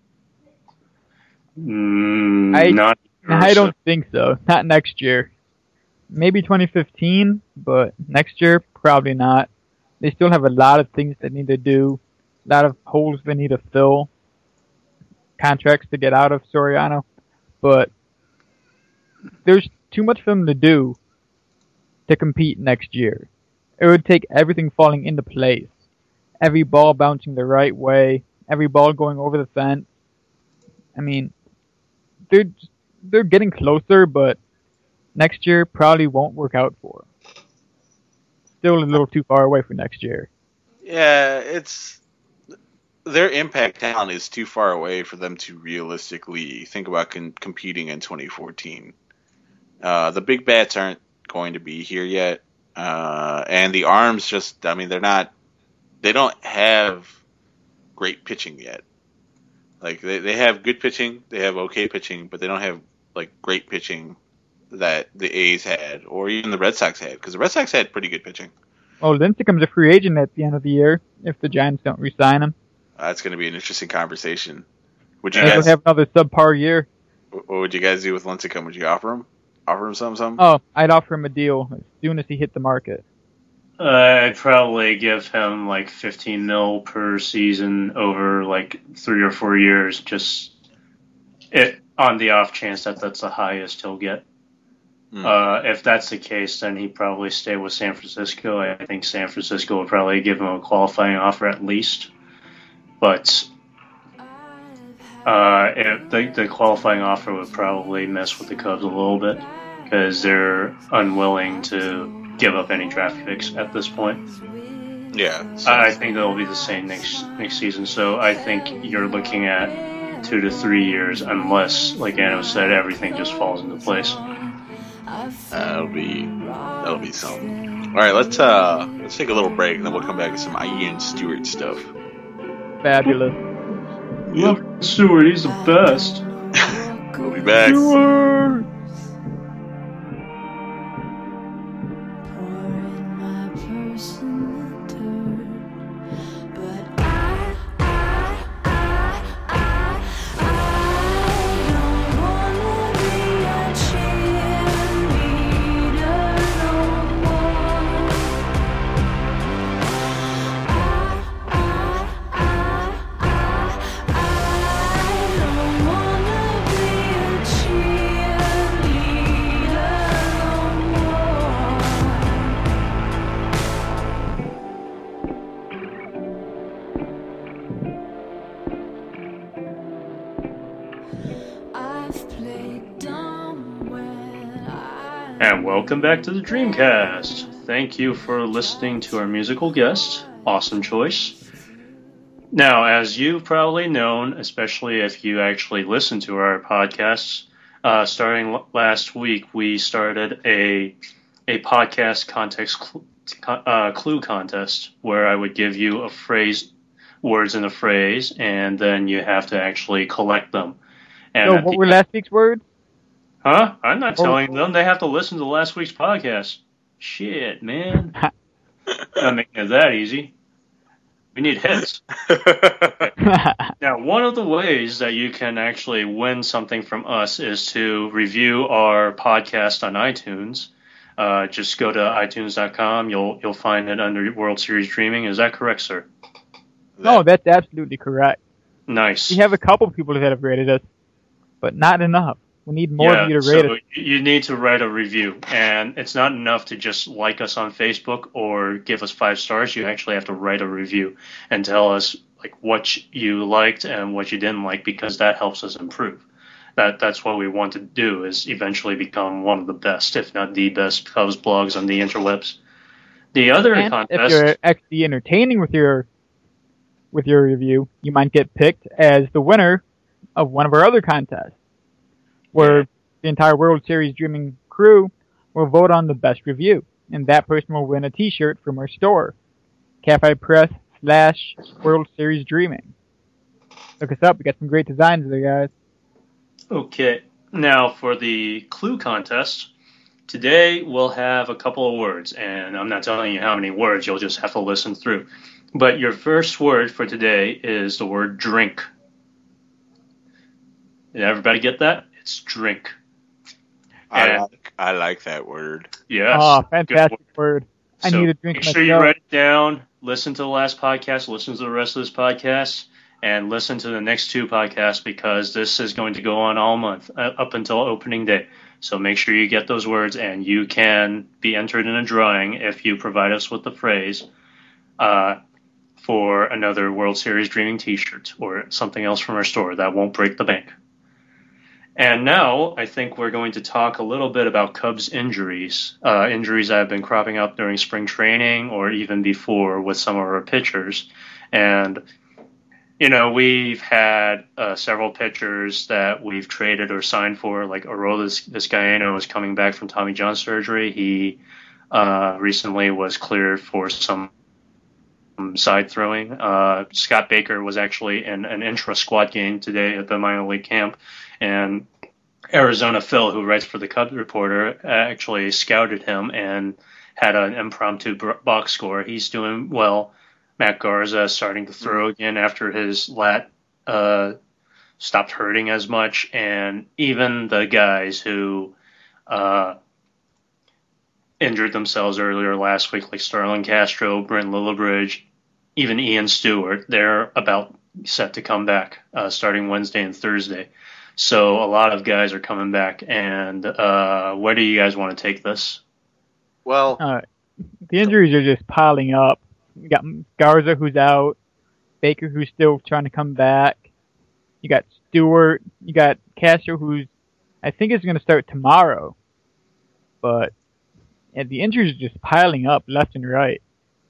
A: Mm,
D: I-
A: not.
D: I don't think so. Not next year. Maybe twenty fifteen, but next year, probably not. They still have a lot of things they need to do, a lot of holes they need to fill, contracts to get out of Soriano, but there's too much for them to do to compete next year. It would take everything falling into place, every ball bouncing the right way, every ball going over the fence. I mean, they're they're getting closer, but next year probably won't work out for them. Still a little too far away for next year.
B: Yeah, it's their impact talent is too far away for them to realistically think about con- competing in twenty fourteen. Uh, the big bats aren't going to be here yet, uh, and the arms just, I mean, they're not, they don't have great pitching yet. Like, they, they have good pitching, they have okay pitching, but they don't have, like, great pitching that the A's had, or even the Red Sox had, because the Red Sox had pretty good pitching.
D: Well, Lincecum becomes a free agent at the end of the year if the Giants don't re-sign him.
B: Uh, that's going to be an interesting conversation. Would you
D: They
B: guys,
D: will have another subpar year.
B: what would you guys do with Lincecum? Would you offer him? Offer him something? something?
D: Oh, I'd offer him a deal as soon as he hit the market.
A: Uh, I'd probably give him like fifteen mil per season over like three or four years, just if on the off chance that that's the highest he'll get.
B: Hmm.
A: Uh, if that's the case, then he'd probably stay with San Francisco. I think San Francisco would probably give him a qualifying offer at least. but uh, it, the, the qualifying offer would probably mess with the Cubs a little bit because they're unwilling to give up any draft picks at this point.
B: Yeah. So.
A: I think that'll be the same next next season. So I think you're looking at two to three years, unless, like Anno said, everything just falls into place.
B: That'll be that'll be something. All right, let's uh let's take a little break, and then we'll come back with some Ian Stewart stuff.
D: Fabulous.
A: Love Stewart, he's the best.
B: We'll be back.
D: Stewart!
C: Pouring my purse in the dirt, but I, I, I, I, I don't wanna be a cheerleader no more. I, I, I, I, I don't wanna be a cheerleader no more. I've played dumb when I
A: And welcome back to the Dreamcast. Thank you for listening to our musical guest. Awesome choice. Now, as you've probably known, especially if you actually listen to our podcasts, uh, starting l- last week, we started a a podcast context cl- uh, clue contest where I would give you a phrase, words in a phrase, and then you have to actually collect them. And
D: So,
A: at
D: what
A: the-
D: were last week's words?
A: Huh? I'm not
D: Oh.
A: telling them. They have to listen to last week's podcast. Shit, man. Not making it that easy. We need hits. Now, one of the ways that you can actually win something from us is to review our podcast on iTunes. Uh, just go to iTunes dot com. You'll you'll find it under World Series Dreaming. Is that correct, sir?
D: No, that's absolutely correct.
A: Nice.
D: We have a couple people that have rated us, but not enough. We need more
A: yeah,
D: of you to
A: so
D: rate us.
A: you need to write a review, and it's not enough to just like us on Facebook or give us five stars. You actually have to write a review and tell us like what you liked and what you didn't like, because that helps us improve. That that's what we want to do, is eventually become one of the best, if not the best, Cubs blogs on the interwebs. The other
D: And
A: contest.
D: if you're actually entertaining with your with your review, you might get picked as the winner of one of our other contests, where
A: Yeah.
D: the entire World Series Dreaming crew will vote on the best review, and that person will win a T-shirt from our store, Cafe Press slash World Series Dreaming. Look us up. We got some great designs there, guys.
A: Okay, now for the clue contest, today we'll have a couple of words, and I'm not telling you how many words, you'll just have to listen through. But your first word for today is the word drink. Did everybody get that? It's drink.
B: I
A: And-
B: like I like that word.
A: Yes.
D: Oh,
A: good
D: fantastic
A: word.
D: word. I
A: So
D: need a drink
A: make
D: myself.
A: sure you write it down, listen to the last podcast, listen to the rest of this podcast, and listen to the next two podcasts, because this is going to go on all month, uh, up until opening day. So make sure you get those words, and you can be entered in a drawing if you provide us with the phrase uh, for another World Series Dreaming t-shirt or something else from our store that won't break the bank. And now I think we're going to talk a little bit about Cubs injuries, uh, injuries that have been cropping up during spring training or even before with some of our pitchers. And, you know, we've had uh, several pitchers that we've traded or signed for, like Aroldis Vizcaíno is coming back from Tommy John surgery. He uh, recently was cleared for some side throwing. Uh, Scott Baker was actually in an intra-squad game today at the minor league camp. And Arizona Phil, who writes for the Cubs Reporter, actually scouted him and had an impromptu box score. He's doing well. Matt Garza is starting to throw again after his lat uh, stopped hurting as much. And even the guys who uh, injured themselves earlier last week, like Starlin Castro, Brent Lillibridge, even Ian Stewart, they're about set to come back uh, starting Wednesday and Thursday. So a lot of guys are coming back, and uh, where do you guys want to take this?
B: Well,
D: Uh, the injuries are just piling up. We got Garza, who's out. Baker, who's still trying to come back. You got Stewart. You got Castro, who's I think is going to start tomorrow. But yeah, the injuries are just piling up left and right.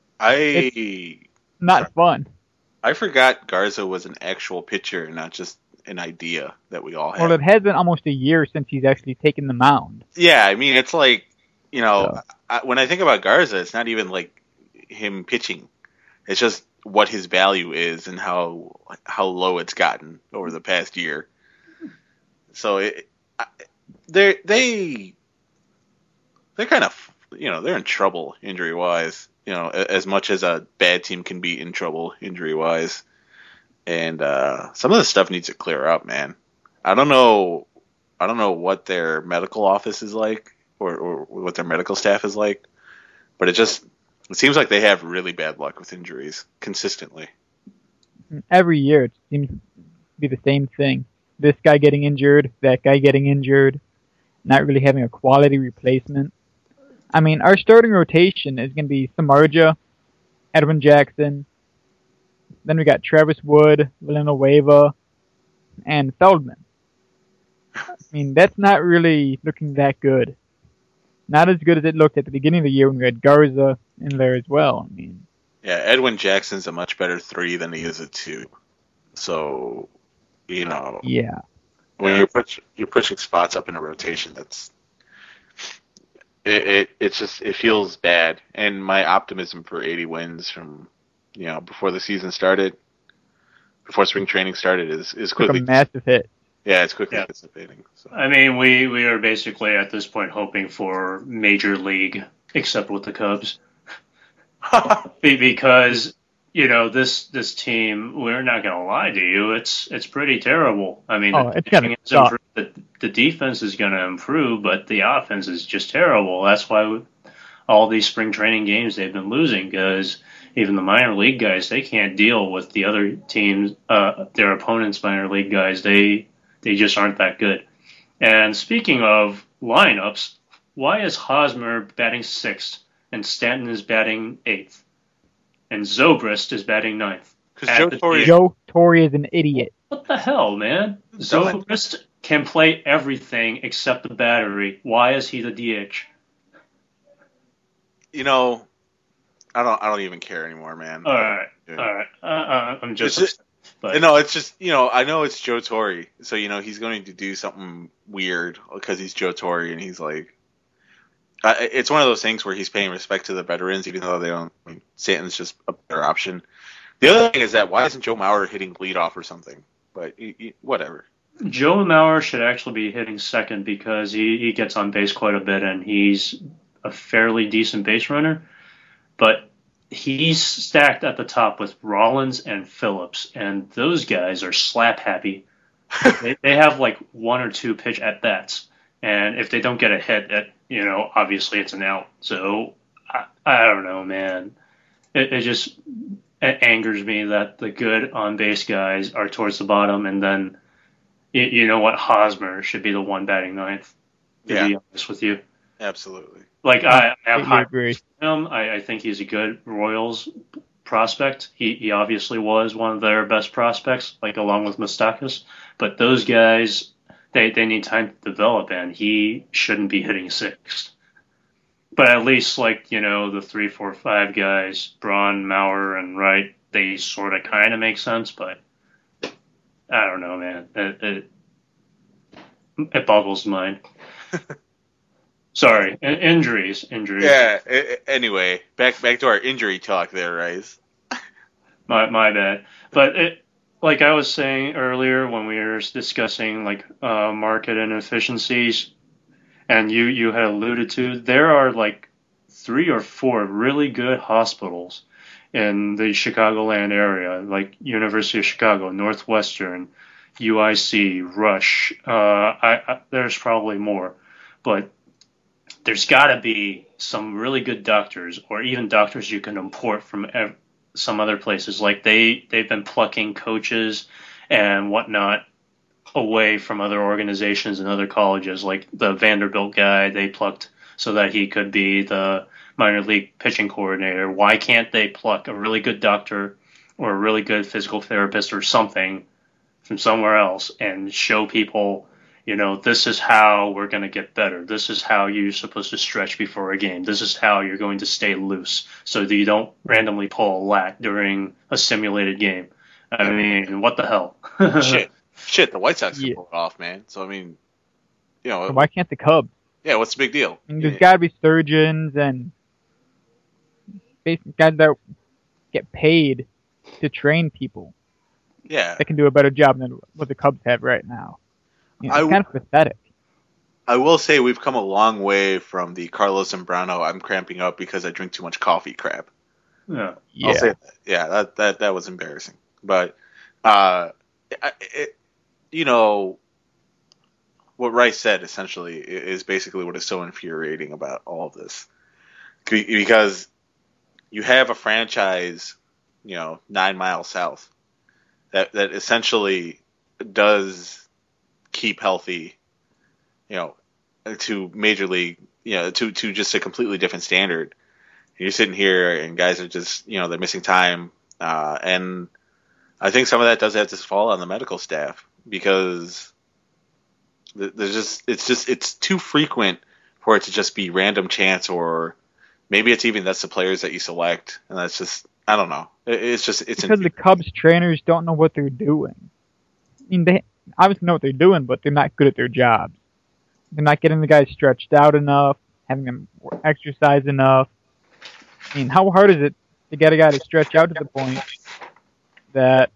B: I
D: Not
B: Sorry.
D: fun.
B: I forgot Garza was an actual pitcher and not just an idea that we all had.
D: Well, it has been almost a year since he's actually taken the mound.
B: Yeah, I mean, it's like, you know,
D: So.
B: I, when I think about Garza, it's not even like him pitching. It's just what his value is and how how low it's gotten over the past year. So it, they they they're kind of, you know, they're in trouble injury wise. You know, as much as a bad team can be in trouble injury wise, and uh, some of the stuff needs to clear up, man. I don't know, I don't know what their medical office is like, or, or what their medical staff is like, but it just it seems like they have really bad luck with injuries consistently.
D: Every year it seems to be the same thing. This guy getting injured, that guy getting injured, not really having a quality replacement. I mean, our starting rotation is going to be Samardzija, Edwin Jackson, then we got Travis Wood, Villanueva, and Feldman. I mean, that's not really looking that good. Not as good as it looked at the beginning of the year when we had Garza in there as well. I mean,
B: Yeah, Edwin Jackson's a much better three than he is a two. So, you know,
D: yeah.
E: When you're push, you're pushing spots up in a rotation, that's
B: it, it it's just it feels bad. And my optimism for eighty wins from, you know, before the season started, before spring training started, is is
D: Took
B: quickly
D: a massive hit.
B: yeah, it's quickly
A: Yeah.
B: dissipating. So.
A: I mean, we, we are basically at this point hoping for major league, except with the Cubs. Be- because, you know, this this team, we're not going to lie to you, it's it's pretty terrible. I mean,
D: Oh,
A: the,
D: it's gonna
A: pitching has
D: suck.
A: improved, the, the defense is going to improve, but the offense is just terrible. That's why we, all these spring training games they've been losing, because even the minor league guys, they can't deal with the other teams, uh, their opponents' minor league guys. They they just aren't that good. And speaking of lineups, why is Hosmer batting sixth and Stanton is batting eighth and Zobrist is batting ninth?
B: Because
A: At
B: Joe
A: the
B: Torre,
A: team.
D: Joe Torre is an idiot.
A: What the hell, man? Zobrist can play everything except the battery. Why is he the D H?
B: you know, I don't I don't even care anymore, man.
A: All right,
B: Yeah.
A: all right. Uh, uh, I'm just.
B: It's just-
A: upset, but
B: No, it's just, you know, I know it's Joe Torre, so, you know, he's going to do something weird because he's Joe Torre, and he's like, I, it's one of those things where he's paying respect to the veterans, even though they don't, I mean, Stanton's just a better option. The other thing is that why isn't Joe Mauer hitting leadoff or something? But y- y- whatever.
A: Joe Mauer should actually be hitting second because he, he gets on base quite a bit and he's a fairly decent base runner. But he's stacked at the top with Rollins and Phillips, and those guys are slap happy. they, they have like one or two pitch at bats, and if they don't get a hit, at, you know, obviously it's an out. So I, I don't know, man. It, it just it angers me that the good on base guys are towards the bottom, and then you, you know what, Hosmer should be the one batting ninth. To
B: Yeah.
A: be honest with you,
B: Absolutely.
A: like I, I have
D: I
A: high
D: agree.
A: him. I, I think he's a good Royals prospect. He he obviously was one of their best prospects, like along with Moustakas. But those guys, they, they need time to develop, and he shouldn't be hitting sixth. But at least, like, you know, the three, four, five guys, Braun, Mauer, and Wright, they sort of kind of make sense. But I don't know, man. It it, it boggles the mind. Sorry, in- injuries, injuries.
B: Yeah, a- a- anyway, back back to our injury talk there, Rice.
A: My my bad. But it, like I was saying earlier when we were discussing like uh, market inefficiencies, and you you had alluded to, there are like three or four really good hospitals in the Chicagoland area, like University of Chicago, Northwestern, U I C, Rush. Uh, I, I there's probably more, but there's got to be some really good doctors, or even doctors you can import from ev- some other places. Like they, they've been plucking coaches and whatnot away from other organizations and other colleges. Like the Vanderbilt guy, they plucked so that he could be the minor league pitching coordinator. Why can't they pluck a really good doctor or a really good physical therapist or something from somewhere else and show people, you know, this is how we're going to get better. This is how you're supposed to stretch before a game. This is how you're going to stay loose so that you don't randomly pull a lat during a simulated game. I mean, what the hell?
B: Shit. Shit, the White Sox can
D: Yeah.
B: pull it off, man. So, I mean, you know,
D: So why can't the Cubs?
B: yeah, what's the big deal?
D: I mean, there's got to be surgeons and basic guys that get paid to train people
B: Yeah.
D: that can do a better job than what the Cubs have right now. You know,
B: I
D: it's
B: w-
D: kind of pathetic.
B: I will say we've come a long way from the Carlos Zambrano I'm cramping up because I drink too much coffee crap.
A: Yeah.
D: Yeah.
B: I'll say that. Yeah, that, that, that was embarrassing. But, uh, I- it, you know, what Rice said essentially is basically what is so infuriating about all of this. C- Because you have a franchise, you know, nine miles south that, that essentially does keep healthy, you know, to major league, you know, to, to just a completely different standard. And you're sitting here and guys are just, you know, they're missing time. Uh, and I think some of that does have to fall on the medical staff because th- there's just, it's just, it's too frequent for it to just be random chance, or maybe it's even that's the players that you select. And that's just, I don't know. It, it's just, it's
D: Because the Cubs trainers don't know what they're doing. I mean, they obviously know what they're doing, but they're not good at their jobs. They're not getting the guys stretched out enough, having them exercise enough. I mean, how hard is it to get a guy to stretch out to the point that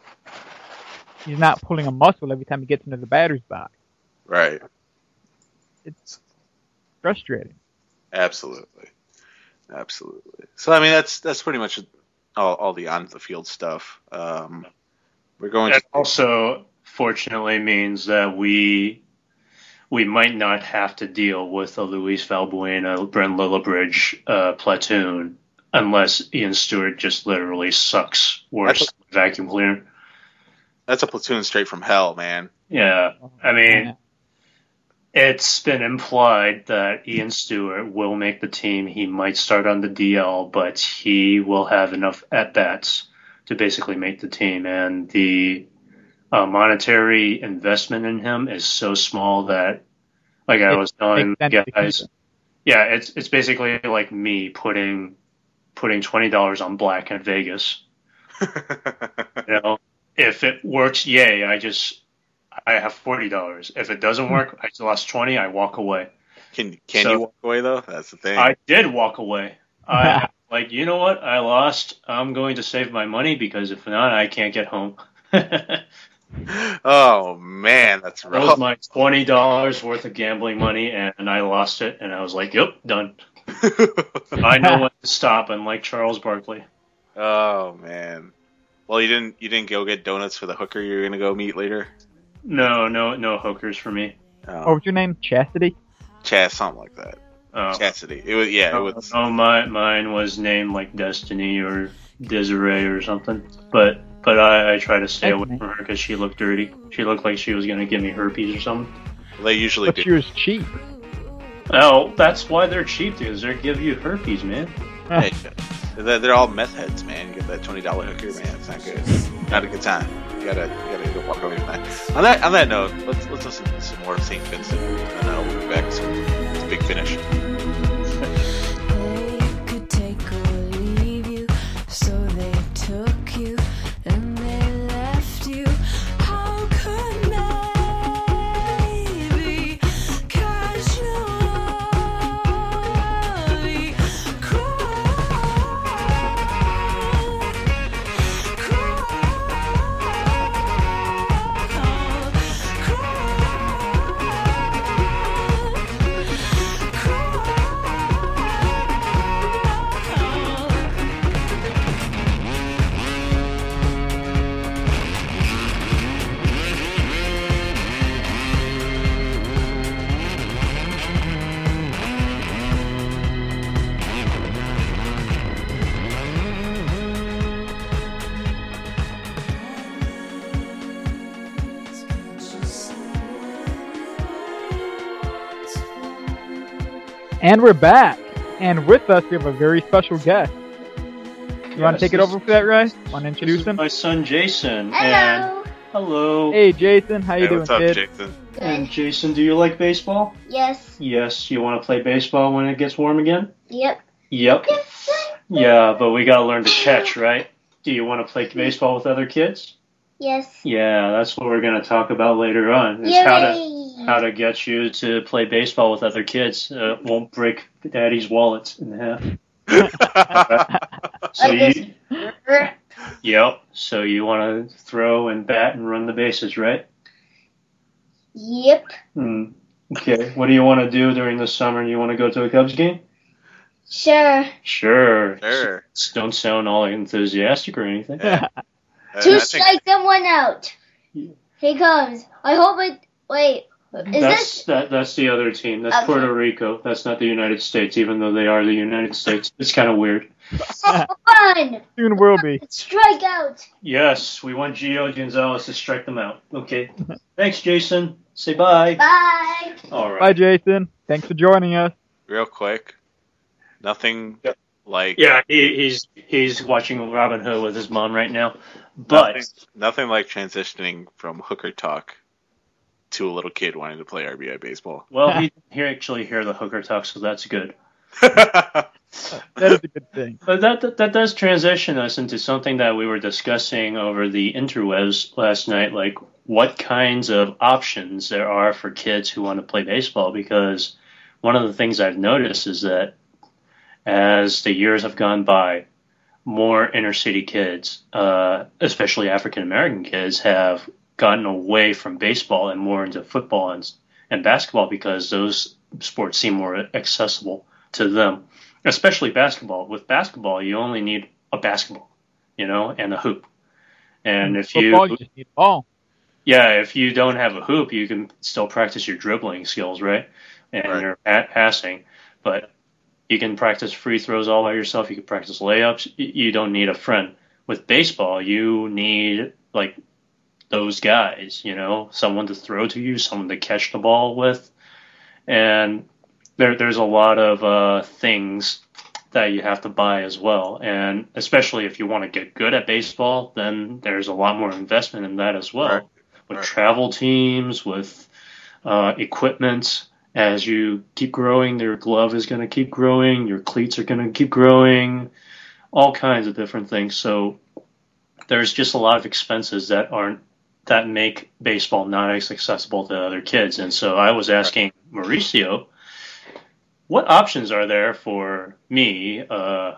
D: he's not pulling a muscle every time he gets into the batter's box?
B: right.
D: It's frustrating.
B: Absolutely. Absolutely. So, I mean, that's, that's pretty much all, all the on the field stuff. Um, we're going
A: It
B: to
A: also, fortunately, means that we we might not have to deal with a Luis Valbuena, Brent Lillibridge uh, platoon unless Ian Stewart just literally sucks worse
B: That's
A: than a vacuum cleaner.
B: That's a platoon straight from hell, man.
A: Yeah, I mean,
D: Yeah.
A: it's been implied that Ian Stewart will make the team. He might start on the D L, but he will have enough at-bats to basically make the team. And the uh, monetary investment in him is so small that, like I
D: It
A: was telling
D: makes sense to keep
A: guys,
D: him.
A: yeah, it's it's basically like me putting putting twenty dollars on black in Vegas. You know, if it works, yay! I just I have forty dollars. If it doesn't work, I lost twenty. I walk away.
B: Can can
A: So-
B: you walk away though? That's the thing.
A: I did walk away. I like, you know what? I lost. I'm going to save my money because if not, I can't get home. That
B: Oh man, that's
A: was
B: rough.
A: my twenty dollars worth of gambling money, and I lost it. And I was like, "Yep, done." I know when to stop. Unlike Charles Barkley.
B: Oh man. Well, you didn't you didn't go get donuts for the hooker you're gonna go meet later?
A: No, no, no hookers for me.
D: What
B: Oh,
D: was your name? Chastity?
B: Chas, something like that.
A: Oh,
B: Chastity. It was yeah. It
A: no,
B: was.
A: no, my mine was named like Destiny or Desiree or something. But but I, I try to stay away
D: Destiny.
A: from her because she looked dirty. She looked like she was gonna give me herpes or something.
B: They usually
D: But
B: do.
D: she was cheap.
A: Oh, that's why they're cheap, because they give you herpes, man.
B: Hey, they're, they're all meth heads, man. You get that twenty dollar hooker, man. It's not good. Not a good time. You gotta you gotta go walk away from that. On that on that note, let's let's listen to some more Saint Vincent, and uh, we'll be back with some this big finish.
C: They could take or leave you, so they took you and they left you. How could they be casually
D: And we're back. And with us, we have a very special guest. You want to take it over for that, Ray? Want to introduce him?
A: My son Jason.
F: Hello.
A: And hello.
D: Hey, Jason. How you
B: Hey,
D: doing,
B: what's up,
D: kid?
B: Jason?
A: And
F: Good.
A: Jason, do you like baseball?
F: Yes.
A: Yes. You want to play baseball when it gets warm again?
F: Yep.
A: Yep. Yeah, but we gotta learn to catch, right? Do you want to play baseball with other kids?
F: Yes.
A: Yeah, that's what we're gonna talk about later on. Is how to
F: Yay.
A: how to get you to play baseball with other kids. Uh, won't break Daddy's wallets in half. So
F: Like
A: you,
F: this.
A: yep. So you want to throw and bat and run the bases, right?
F: Yep.
A: Hmm. Okay. What do you want to do during the summer? Do you want to go to a Cubs game?
F: Sure.
A: Sure.
B: Sure.
A: S- Don't sound all enthusiastic or anything.
B: Yeah. I-
F: To
B: I think-
F: strike someone out.
A: Yeah.
F: Here he comes. I hope it. Wait. Is
A: That's
F: this?
A: that. That's the other team. That's
F: Okay.
A: Puerto Rico. That's not the United States, even though they are the United States. It's kind of weird.
F: Fun.
D: Soon will be.
F: Strike out.
A: Yes, we want Gio Gonzalez to strike them out. Okay. Thanks, Jason. Say bye.
F: Bye.
A: All right.
D: Bye, Jason. Thanks for joining us.
B: Real quick, nothing
A: Yep.
B: like
A: Yeah, he, he's he's watching Robin Hood with his mom right now. But
B: nothing, nothing like transitioning from hooker talk to a little kid wanting to play R B I baseball.
A: well, he he actually hear the hooker talk, so that's good.
D: That is a good thing.
A: But that, that that does transition us into something that we were discussing over the interwebs last night, like what kinds of options there are for kids who want to play baseball. Because one of the things I've noticed is that as the years have gone by, more inner city kids, uh, especially African American kids, have gotten away from baseball and more into football and and basketball because those sports seem more accessible to them. Especially basketball. With basketball, you only need a basketball, you know, and a hoop. And if you,
D: Football, you just need a ball.
A: yeah, if you don't have a hoop, you can still practice your dribbling skills, right? And
B: Right.
A: your pa- passing. But you can practice free throws all by yourself. You can practice layups. Y- You don't need a friend. With baseball, you need, like, those guys, you know, someone to throw to you, someone to catch the ball with. And there, there's a lot of uh, things that you have to buy as well. And especially if you want to get good at baseball, then there's a lot more investment in that as well.
B: Right.
A: With
B: Right.
A: travel teams, with uh, equipment. As you keep growing, your glove is going to keep growing, your cleats are going to keep growing, all kinds of different things. So there's just a lot of expenses that aren't that make baseball not as accessible to other kids. And so I was asking Mauricio, what options are there for me, uh,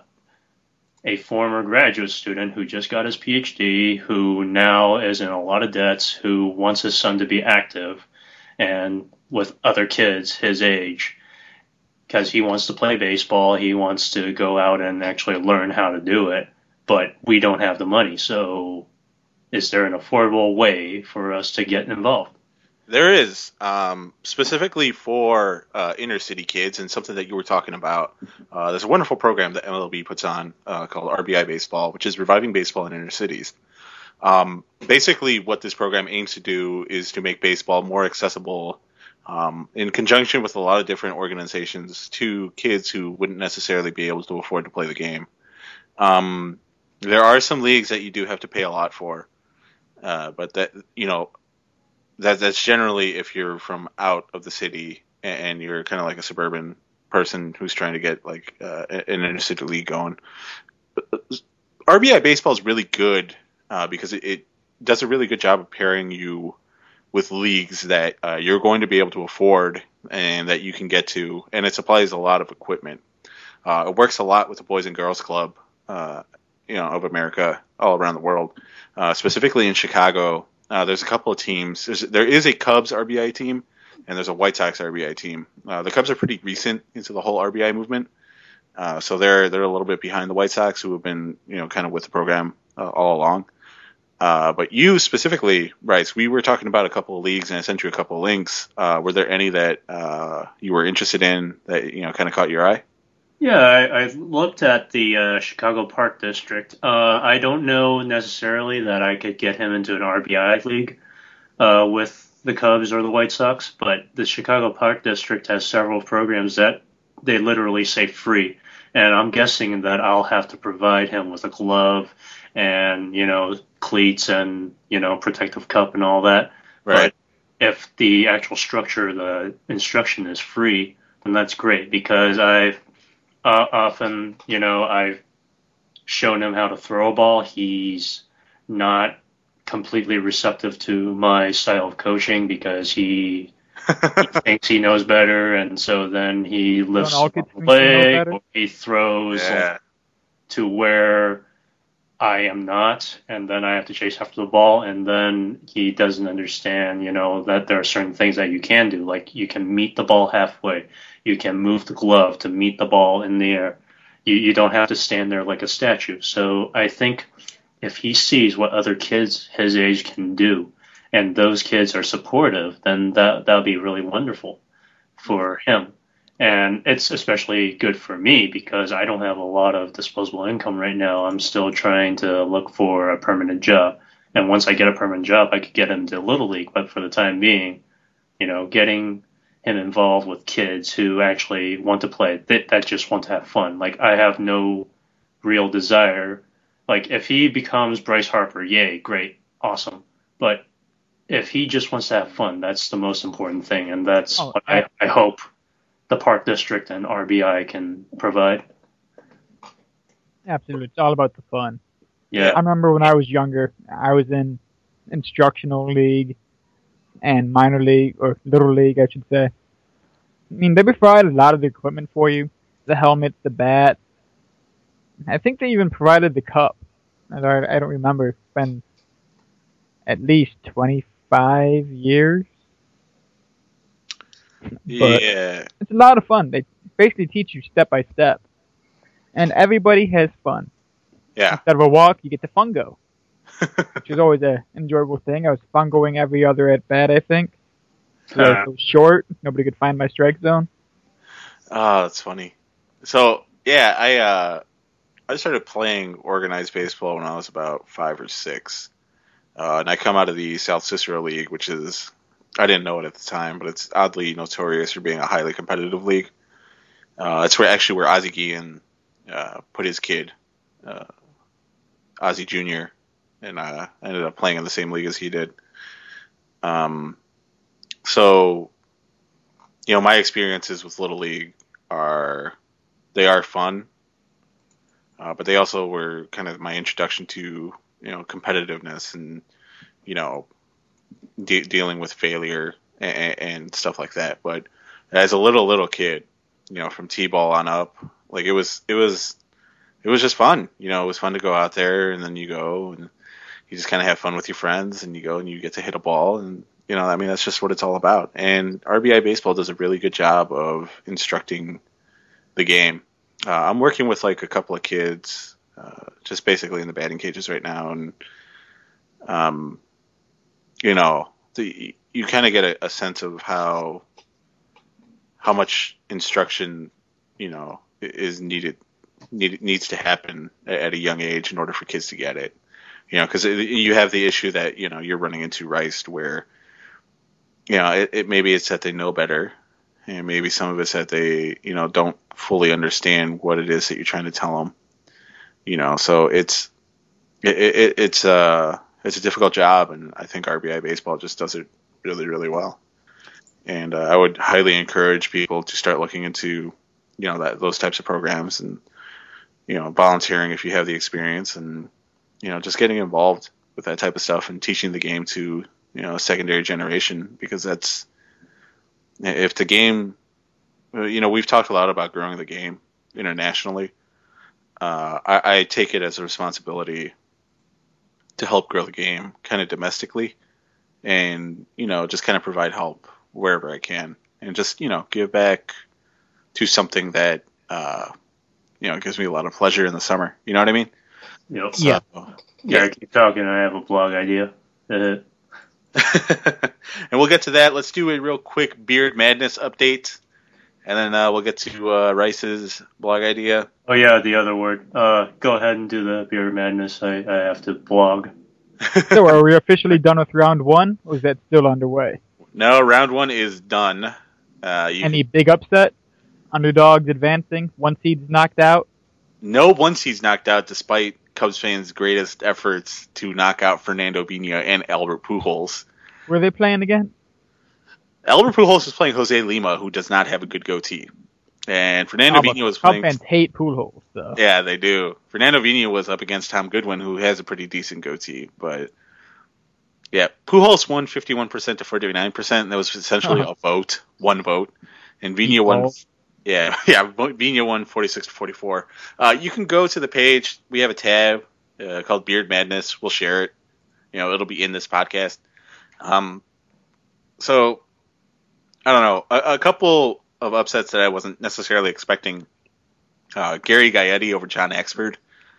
A: a former graduate student who just got his P H D, who now is in a lot of debts, who wants his son to be active and with other kids his age, because he wants to play baseball, he wants to go out and actually learn how to do it, but we don't have the money. So is there an affordable way for us to get involved?
B: There is, um, specifically for uh, inner city kids, and something that you were talking about. Uh, there's a wonderful program that M L B puts on uh, called R B I Baseball, which is reviving baseball in inner cities. Um, basically, what this program aims to do is to make baseball more accessible, um, in conjunction with a lot of different organizations, to kids who wouldn't necessarily be able to afford to play the game. Um, there are some leagues that you do have to pay a lot for, uh, but that you know. That that's generally if you're from out of the city and you're kind of like a suburban person who's trying to get like uh, an inner city league going. R B I baseball is really good uh, because it, it does a really good job of pairing you with leagues that uh, you're going to be able to afford and that you can get to, and it supplies a lot of equipment. Uh, it works a lot with the Boys and Girls Club, uh, you know, of America, all around the world, uh, specifically in Chicago. Uh, there's a couple of teams. There's, there is a Cubs R B I team, and there's a White Sox R B I team. Uh, the Cubs are pretty recent into the whole R B I movement, uh, so they're they're a little bit behind the White Sox, who have been you know kind of with the program uh, all along. Uh, but you specifically, Bryce, we were talking about a couple of leagues, and I sent you a couple of links. Uh, were there any that uh, you were interested in that you know kind of caught your eye?
A: Yeah, I, I've looked at the uh, Chicago Park District. Uh, I don't know necessarily that I could get him into an R B I league uh, with the Cubs or the White Sox, but the Chicago Park District has several programs that they literally say free. and I'm guessing that I'll have to provide him with a glove and, you know, cleats and, you know, protective cup and all that.
B: Right.
A: But if the actual structure, the instruction is free, then that's great, because I've uh, often, you know, I've shown him how to throw a ball. He's not completely receptive to my style of coaching because he, he thinks he knows better, and so then he lifts
D: all
A: up
D: kids
A: the
D: think they know
A: leg,
D: better?
A: or he throws
B: Yeah.
A: like, to where I am not, and then I have to chase after the ball, and then he doesn't understand, you know, that there are certain things that you can do, like you can meet the ball halfway, you can move the glove to meet the ball in the air. You you don't have to stand there like a statue. So I think if he sees what other kids his age can do, and those kids are supportive, then that that'll be really wonderful for him. And it's especially good for me because I don't have a lot of disposable income right now. I'm still trying to look for a permanent job. And once I get a permanent job, I could get him to Little League. But for the time being, you know, getting him involved with kids who actually want to play, that, that just want to have fun. Like, I have no real desire. Like, if he becomes Bryce Harper, yay, great, awesome. But if he just wants to have fun, that's the most important thing. And that's
D: Oh,
A: what I, I hope the Park District and R B I can provide.
D: Absolutely. It's all about the fun.
A: Yeah.
D: I remember when I was younger, I was in instructional league and minor league, or little league, I should say. I mean, they provide a lot of the equipment for you. The helmet, the bat. I think they even provided the cup. I don't, I don't remember. It's been at least twenty-five years. But
B: Yeah.
D: it's a lot of fun. They basically teach you step by step. And everybody has fun.
B: Yeah.
D: Instead of a walk, you get to fungo, which is always an enjoyable thing. I was fungoing every other at bat, I think. So I was so short, nobody could find my strike zone.
B: Oh, that's funny. So, yeah, I uh, I started playing organized baseball when I was about five or six. Uh, and I come out of the South Cicero League, which is, I didn't know it at the time, but it's oddly notorious for being a highly competitive league. Uh, that's where actually where Ozzie Guillen uh, put his kid, uh, Ozzie Junior, and uh, I ended up playing in the same league as he did. Um, so, you know, my experiences with Little League are, they are fun, uh, but they also were kind of my introduction to, you know, competitiveness and, you know, de- dealing with failure and, and stuff like that. But as a little, little kid, you know, from T-ball on up, like it was, it was, it was just fun. You know, it was fun to go out there and then you go and you just kind of have fun with your friends and you go and you get to hit a ball and, you know, I mean, that's just what it's all about. And R B I Baseball does a really good job of instructing the game. Uh, I'm working with like a couple of kids, uh, just basically in the batting cages right now. And, um, you know, the, you kind of get a, a sense of how, how much instruction, you know, is needed, need, needs to happen at a young age in order for kids to get it. You know, because you have the issue that, you know, you're running into Rice where, you know, it, it maybe it's that they know better, and maybe some of it's that they, you know, don't fully understand what it is that you're trying to tell them. You know, so it's it, it, it's uh it's a difficult job, and I think R B I Baseball just does it really, really well. And uh, I would highly encourage people to start looking into, you know, that those types of programs and, you know, volunteering if you have the experience, and, you know, just getting involved with that type of stuff and teaching the game to, you know, a secondary generation, because that's, if the game, you know, we've talked a lot about growing the game internationally. Uh, I, I take it as a responsibility to help grow the game kind of domestically and, you know, just kind of provide help wherever I can and just, you know, give back to something that, uh, you know, gives me a lot of pleasure in the summer. You know what I mean?
A: Yep.
B: So,
D: Yeah.
A: Yeah, I keep talking. I have a blog idea. Uh,
B: and we'll get to that. Let's do a real quick Beard Madness update, and then uh, we'll get to uh, Rice's blog idea.
A: oh, yeah, the other word. Uh, go ahead and do the Beer Madness. I, I have to blog.
D: So are we officially done with round one, or is that still underway?
B: No, round one is done. Uh, you,
D: Any big upset? Underdogs advancing. One seed's knocked out.
B: No one seed's knocked out, despite Cubs fans' greatest efforts to knock out Fernando Viña and Albert Pujols.
D: Were they playing again?
B: Albert Pujols was playing Jose Lima, who does not have a good goatee. And Fernando
D: Oh, but
B: Viña was
D: Cub
B: playing...
D: fans hate Pujols, so.
B: Yeah, they do. Fernando Viña was up against Tom Goodwin, who has a pretty decent goatee. But, yeah, Pujols won fifty-one percent to forty-nine percent, and that was essentially
D: Uh-huh.
B: a vote, one vote. And Viña won... Yeah, yeah, Viña won forty-six to forty-four. Uh, you can go to the page. We have a tab uh, called Beard Madness. We'll share it. You know, it'll be in this podcast. Um, so, I don't know. A, a couple of upsets that I wasn't necessarily expecting. Uh, Gary Gaetti over John Axford.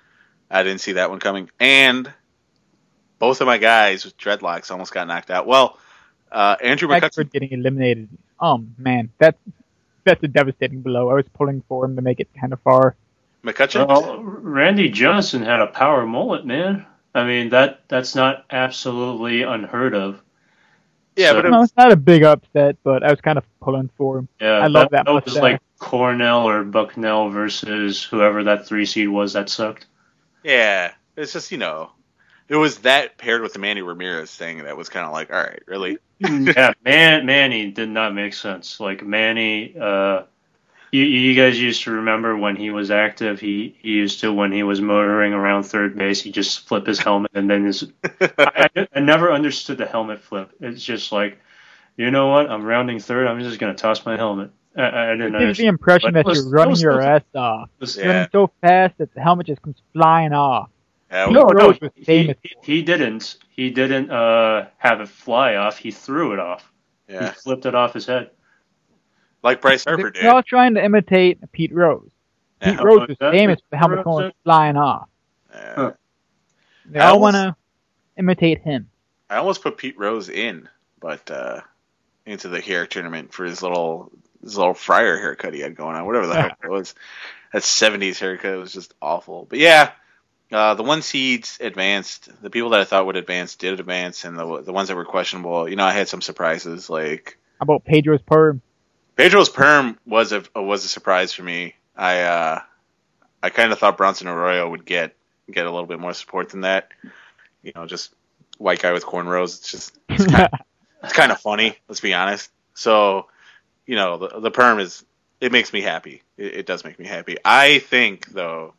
B: I didn't see that one coming. And both of my guys with dreadlocks almost got knocked out. Well, uh, Andrew McCutcheon...
D: Axford getting eliminated. Oh, man. That's, that's a devastating blow. I was pulling for him to make it kind of far.
B: McCutcheon?
A: Well, Randy Johnson had a power mullet, man. I mean, that that's not absolutely unheard of.
B: Yeah,
A: So-
B: but it,
D: No, it's not a big upset, but I was kind of pulling for him.
A: Yeah,
D: I love that
A: That was
D: mustache.
A: like Cornell or Bucknell versus whoever that three seed was that sucked.
B: yeah, it's just, you know, it was that paired with the Manny Ramirez thing that was kind of like, all right, really?
A: Yeah, Man, Manny did not make sense. Like Manny, uh, you, you guys used to remember when he was active. He, he used to, when he was motoring around third base, he just flip his helmet and then his. I, I, I never understood the helmet flip. It's just like, you know what? I'm rounding third. I'm just gonna toss my helmet. I, I didn't
D: It gives the
A: understand.
D: impression
A: But
D: that
A: it was-
D: you're running
A: it was-
D: your ass off.
A: It was-
B: Yeah.
D: Running so fast that the helmet just comes flying off.
B: Yeah,
D: Pete
A: No, no,
D: Rose was
A: he,
D: famous
A: he,
D: for it.
A: he didn't. He didn't uh, have it fly off. He threw it off.
B: yeah.
A: He flipped it off his head.
B: Like Bryce Harper
D: They're
B: did.
D: all trying to imitate Pete Rose.
B: Yeah.
D: Pete Rose was
A: That-
D: famous for the helmet
A: Rose
D: going
A: did?
D: flying off.
B: Yeah.
A: Huh.
D: They
B: I
D: all
B: almost-
D: want to imitate him.
B: I almost put Pete Rose in, but uh, into the hair tournament for his little his little Friar haircut he had going on, whatever the heck it was. That seventies haircut was just awful. But yeah, uh, the one seeds advanced. The people that I thought would advance did advance, and the the ones that were questionable, you know, I had some surprises. Like
D: How about Pedro's perm?
B: Pedro's perm was a was a surprise for me. I uh, I kind of thought Bronson Arroyo would get get a little bit more support than that. You know, just white guy with cornrows. It's just it's kind of, it's kind of funny. Let's be honest. So, you know, the the perm is it makes me happy. It, it does make me happy. I think though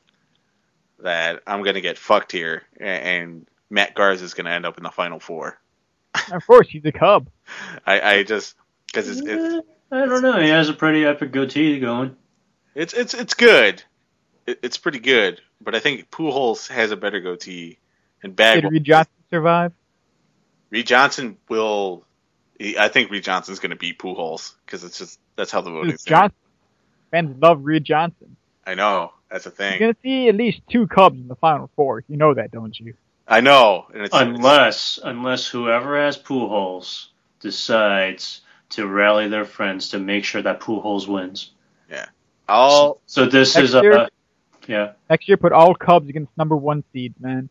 B: that I'm gonna get fucked here, and, and Matt Garza is gonna end up in the final four.
D: Of course, he's a Cub.
B: I, I just because it's, it's
A: Eh, I don't know. He has a pretty epic goatee going.
B: It's it's it's good. It, it's pretty good, but I think Pujols has a better goatee, and
D: Did
B: Bagwell.
D: Reed Johnson survive?
B: Reed Johnson will. he- I think Reed Johnson's going to beat Pujols because it's just that's how the voting
D: It's
B: is.
D: Johnson. Fans love Reed Johnson.
B: I know that's a
D: You're
B: thing.
D: gonna see at least two Cubs in the Final Four. You know that, don't you?
B: I know, and it's
A: Unless, unless whoever has Pujols decides to rally their friends to make sure that Pujols wins.
B: all.
A: So this
D: Next
A: is a
D: year?
A: yeah.
D: Next year, put all Cubs against number one seeds, man.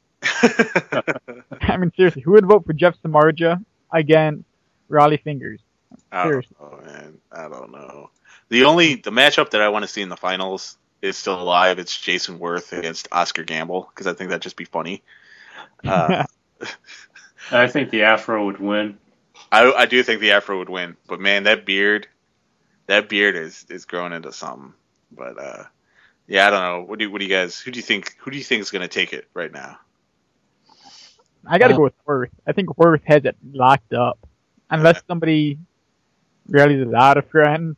D: I mean, seriously, who would vote for Jeff Samardzija against Raleigh Fingers?
B: I don't
D: Seriously.
B: know, man. I don't know. The only the matchup that I want to see in the finals is still alive. It's Jason Worth against Oscar Gamble because I think that'd just be funny. Uh,
A: I think the Afro would win.
B: I, I do think the Afro would win, but man, that beard, that beard is, is growing into something. But uh, yeah, I don't know. What do you, what do you guys? Who do you think? Who do you think is going to take it right now?
D: I got to
A: Uh,
D: go with Worth. I think Worth has it locked up, unless somebody rallies a lot of friends.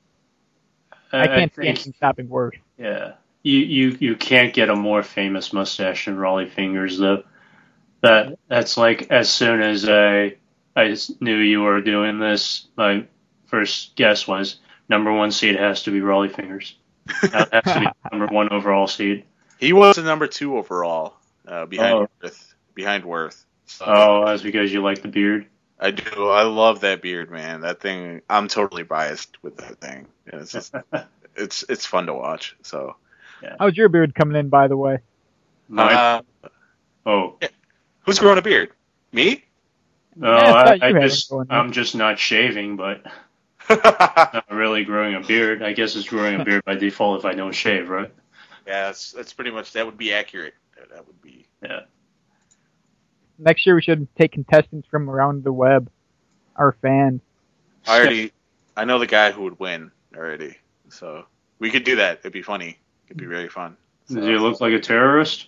D: I can't see
A: think,
D: anything stopping Worth.
A: yeah. You, you you can't get a more famous mustache than Raleigh Fingers though. That that's like as soon as I I just knew you were doing this, my first guess was number one seed has to be Raleigh Fingers. That has to be the number one overall seed.
B: He was the number two overall, uh, behind
A: Oh.
B: Worth. Behind Worth. So,
A: Oh, that's because you like the beard.
B: I do. I love that beard, man. That thing. I'm totally biased with that thing. And it's just, it's it's fun to watch. So.
D: How's your beard coming in, by the way?
A: My,
B: Uh,
A: oh,
B: who's growing a beard? Me?
A: no,
D: Yeah, I
A: I,
D: thought you
A: I
D: had it
A: just
D: going
A: I'm
D: on.
A: just not shaving, but Not really growing a beard. I guess it's growing a beard by default if I don't shave, right?
B: Yeah, that's that's pretty much that would be accurate. That would be.
A: Yeah.
D: Next year we should take contestants from around the web, our fans.
B: I already, I know the guy who would win already, so we could do that. It'd be funny. It'd be very fun. So,
A: Does he look like a terrorist?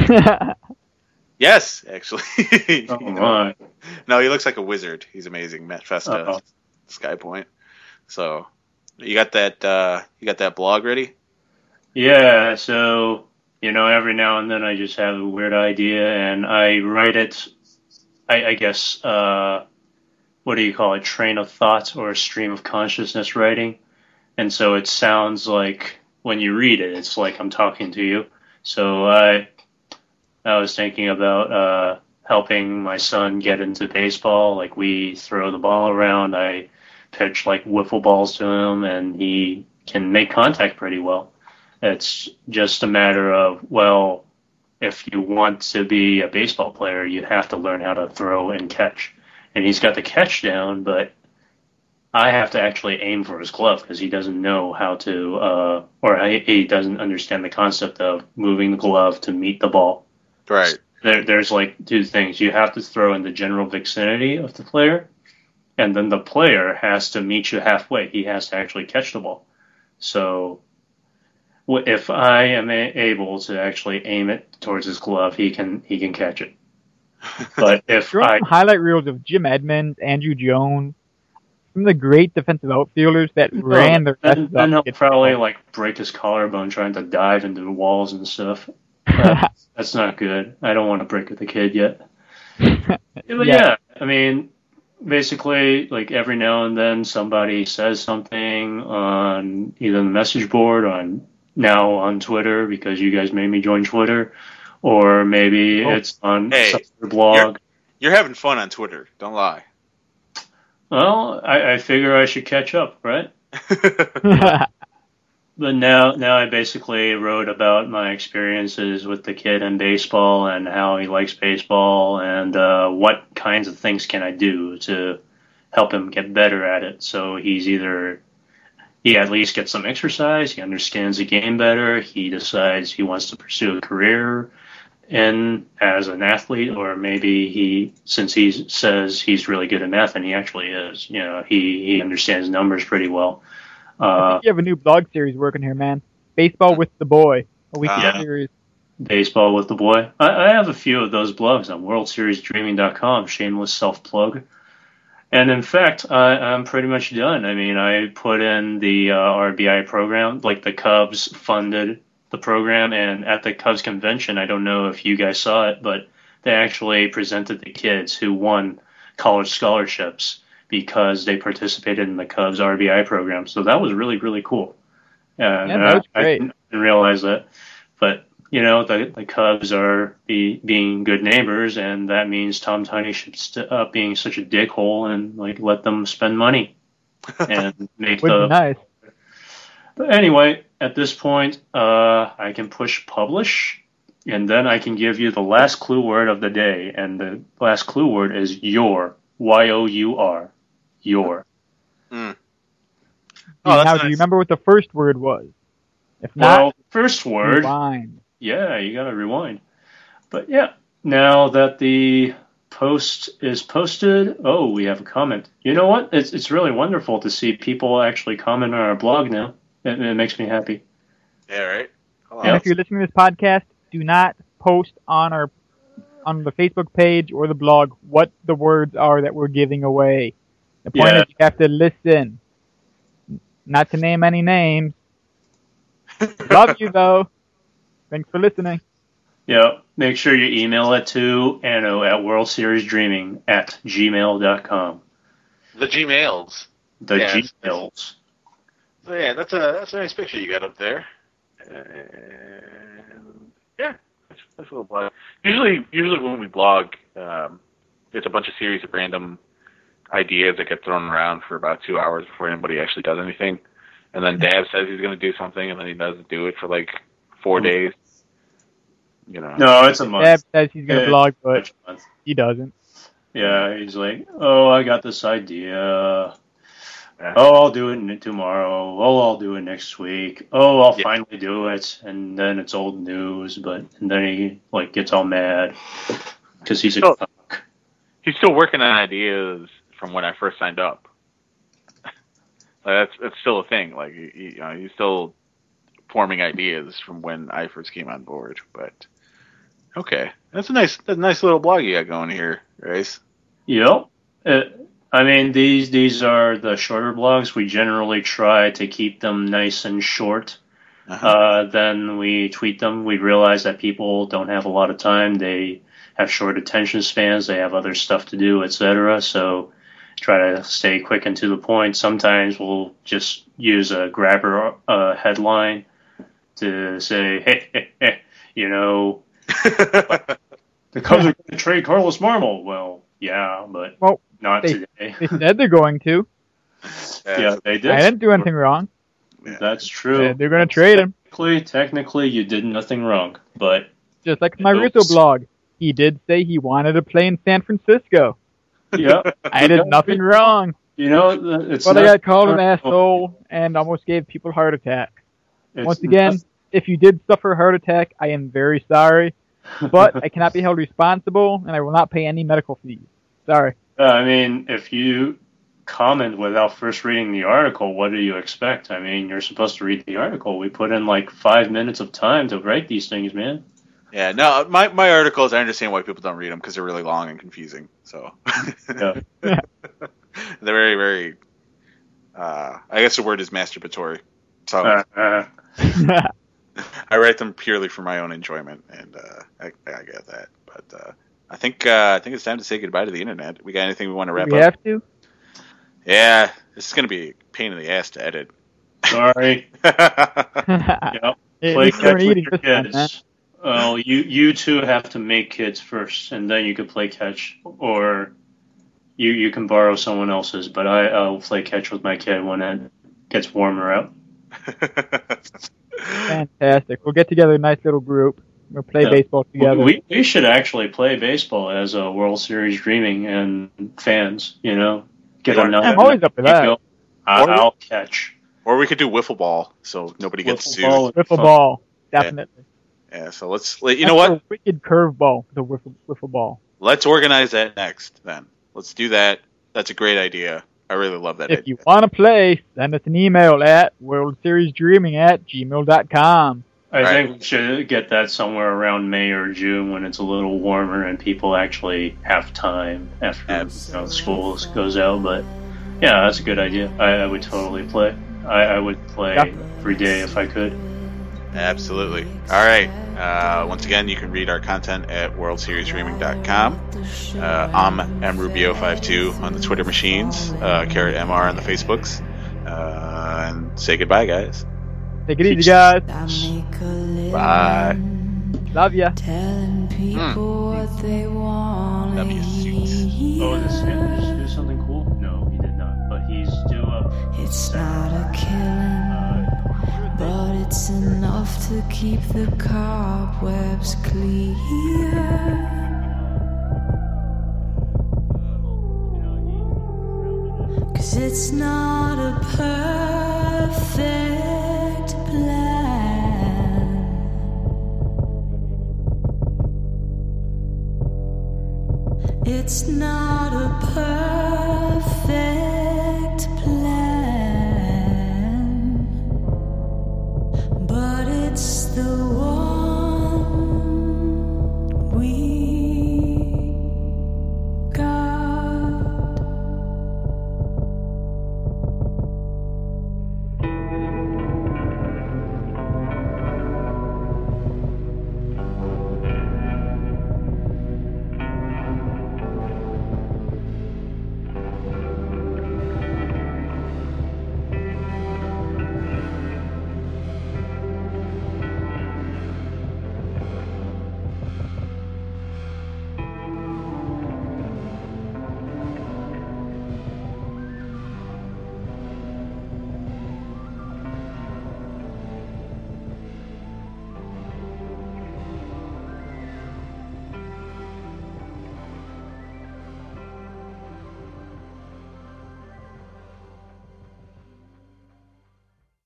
B: yes, actually.
A: Oh my!
B: No, he looks like a wizard. He's amazing. Matt Festa,
A: Uh-oh.
B: Skypoint. So you got that? Uh, you got that blog ready?
A: Yeah. So you know, every now and then I just have a weird idea and I write it. I, I guess. Uh, what do you call it? Train of thought or stream of consciousness writing. And so it sounds like when you read it, it's like I'm talking to you. So I, I was thinking about uh, helping my son get into baseball. Like we throw the ball around, I pitch like wiffle balls to him, and he can make contact pretty well. It's just a matter of, well, if you want to be a baseball player, you have to learn how to throw and catch. And he's got the catch down, but I have to actually aim for his glove because he doesn't know how to, uh, or he doesn't understand the concept of moving the glove to meet the ball.
B: Right.
A: There, there's like two things. You have to throw in the general vicinity of the player, and then the player has to meet you halfway. He has to actually catch the ball. So wh- if I am a- able to actually aim it towards his glove, he can he can catch it. But if
D: There are
A: I
D: some highlight reels of Jim Edmonds, Andrew Jones, some of the great defensive outfielders that ran their
A: then,
D: best
A: then
D: up.
A: he'll probably like break his collarbone trying to dive into the walls and stuff. That- that's not good. I don't want to break with the kid yet. But yeah.
D: Yeah.
A: I mean, basically, like every now and then somebody says something on either the message board or on now on Twitter because you guys made me join Twitter, or maybe
D: Oh.
A: it's on
B: Hey,
A: some other blog.
B: You're having fun on Twitter. Don't lie.
A: Well, I, I figure I should catch up, right? But now, now I basically wrote about my experiences with the kid in baseball and how he likes baseball and uh, what kinds of things can I do to help him get better at it. So he's either he at least gets some exercise, he understands the game better, he decides he wants to pursue a career in as an athlete, or maybe he, since he says he's really good at math, and he actually is, you know, he he understands numbers pretty well.
D: I
A: Uh,
D: think you have a new blog series working here, man. Baseball with the Boy, a weekly
B: Uh,
D: series.
A: Baseball with the Boy. I, I have a few of those blogs on world series dreaming dot com, shameless self-plug. And in fact, I, I'm pretty much done. I mean, I put in the uh, R B I program, like the Cubs funded the program, and at the Cubs convention, I don't know if you guys saw it, but they actually presented the kids who won college scholarships because they participated in the Cubs R B I program. So that was really, really cool. And
D: Yeah, that was
A: I, I
D: great.
A: didn't realize that. But, you know, the, the Cubs are be, being good neighbors, and that means Tom Tunney should stop being such a dickhole and, like, let them spend money and make
D: Would
A: the...
D: be nice.
A: But anyway, at this point, uh, I can push publish, and then I can give you the last clue word of the day, and the last clue word is your, Y O U R, your.
B: Mm.
D: Do
B: Oh,
D: you-
B: that's
D: now,
B: nice.
D: do you remember what the first word was? If not,
A: Well, first word,
D: rewind.
A: yeah, you gotta rewind. But yeah, now that the post is posted, oh, we have a comment. You know what? It's it's really wonderful to see people actually comment on our blog now. It, it makes me happy.
B: Yeah, right. Hold on.
D: And if you're listening to this podcast, do not post on our on the Facebook page or the blog what the words are that we're giving away. The point
A: Yeah.
D: is you have to listen. Not to name any names. Love you though. Thanks for listening.
A: Yeah, make sure you email it to Anno at world series dreaming at gmail dot com.
E: The Gmails.
A: The
E: Yeah, it's-
A: Gmails.
E: So yeah, that's a that's a nice picture you got up there. And yeah, that's, that's a little blog. Usually, usually when we blog, um, it's a bunch of series of random ideas that get thrown around for about two hours before anybody actually does anything. And then Dab says he's going to do something, and then he doesn't do it for like four days. You know.
A: No, it's a month.
D: Deb says he's going to
A: Yeah,
D: blog, but
A: it's a month.
D: he doesn't.
A: Yeah, he's like, oh, I got this idea.
E: Yeah.
A: Oh, I'll do it tomorrow. Oh, I'll do it next week. Oh, I'll
E: Yeah.
A: finally do it. And then it's old news, but and then he like gets all mad because he's a
E: Oh.
A: cuck.
E: He's still working on ideas from when I first signed up. Like, that's that's still a thing. Like he, he- you know, he's still forming ideas from when I first came on board. But okay, that's a nice, that's a nice little blog you got going here, Race.
A: Yep. Uh, I mean, these these are the shorter blogs. We generally try to keep them nice and short.
B: Uh-huh.
A: Uh, then we tweet them. We realize that people don't have a lot of time. They have short attention spans. They have other stuff to do, et cetera. So try to stay quick and to the point. Sometimes we'll just use a grabber uh, headline to say, hey, hey, hey, you know, the Cubs are going to trade Carlos Marmol. Well, yeah, but
D: Well,
A: not
D: they-
A: today.
D: They said they're going to.
A: Yeah, they did.
D: I didn't do anything wrong.
A: That's
D: They-
A: true.
D: They're going to trade him.
A: Technically, technically, you did nothing wrong, but
D: Just like my
A: Oops.
D: Russo blog. He did say he wanted to play in San Francisco.
A: yeah,
D: I did nothing wrong.
A: you know, it's
D: But I
A: not,
D: got called an asshole and almost gave people heart attacks.
A: it's
D: Once again,
A: not-
D: if you did suffer a heart attack, I am very sorry. But I cannot be held responsible, and I will not pay any medical fees. Sorry.
A: Uh, I mean, if you comment without first reading the article, what do you expect? I mean, you're supposed to read the article. We put in like five minutes of time to write these things, man.
B: Yeah, no, my, my articles, I understand why people don't read them because they're really long and confusing. So
A: Yeah.
B: they're very, very, uh, I guess the word is masturbatory. So
A: Uh, uh,
B: I write them purely for my own enjoyment, and uh, I, I get that. But uh, I think uh, I think it's time to say goodbye to the internet. We got anything we want to wrap
D: we
B: up?
D: have to?
B: Yeah, this is going to be a pain in the ass to edit.
A: sorry. Yep.
D: At
A: Play
D: least you weren't
A: catch with
D: eating
A: your
D: this time, man.
A: kids. Well, you you two have to make kids first, and then you can play catch, or you you can borrow someone else's. But I I'll play catch with my kid when it gets warmer out.
D: Fantastic. We'll get together a nice little group. We'll play
A: Yeah.
D: baseball together.
A: We we should actually play baseball as a World Series dreaming and fans. You know, get
B: Or-
A: another.
D: I'm always up for that.
A: I,
B: Or-
A: I'll catch.
B: Or we could do wiffle ball, so nobody gets
A: Wiffle
B: sued.
A: ball would be
D: Wiffle
A: fun.
D: ball. Definitely.
B: Yeah, so let's. You know what?
D: That's a wicked curveball, the wiffle, wiffle ball.
B: Let's organize that next. Then let's do that. That's a great idea. I really love that
D: If
B: idea.
D: you want to play, send us an email at world series dreaming at gmail dot com.
A: I
B: Right.
A: think we should get that somewhere around May or June when it's a little warmer and people actually have time after you know, school goes out. But yeah, that's a good idea. I, I would totally play. I, I would play
D: Yeah.
A: every day if I could.
B: Absolutely. All right. Uh, once again, you can read our content at world series dreaming dot com. Uh, I'm M Rubio fifty-two on the Twitter machines, uh, Carrot M R on the Facebooks. Uh, and say goodbye, guys.
D: Take it easy, guys.
C: I make a living
B: Bye.
D: Love ya.
C: telling people what they want to
B: Love you, suits.
C: hear.
A: Oh, did Sanders do something cool? No, he did not. But he's due up.
C: It's not a killing,
A: Uh,
C: but it's enough to keep the cobwebs clear. Cause it's not a perfect plan. It's not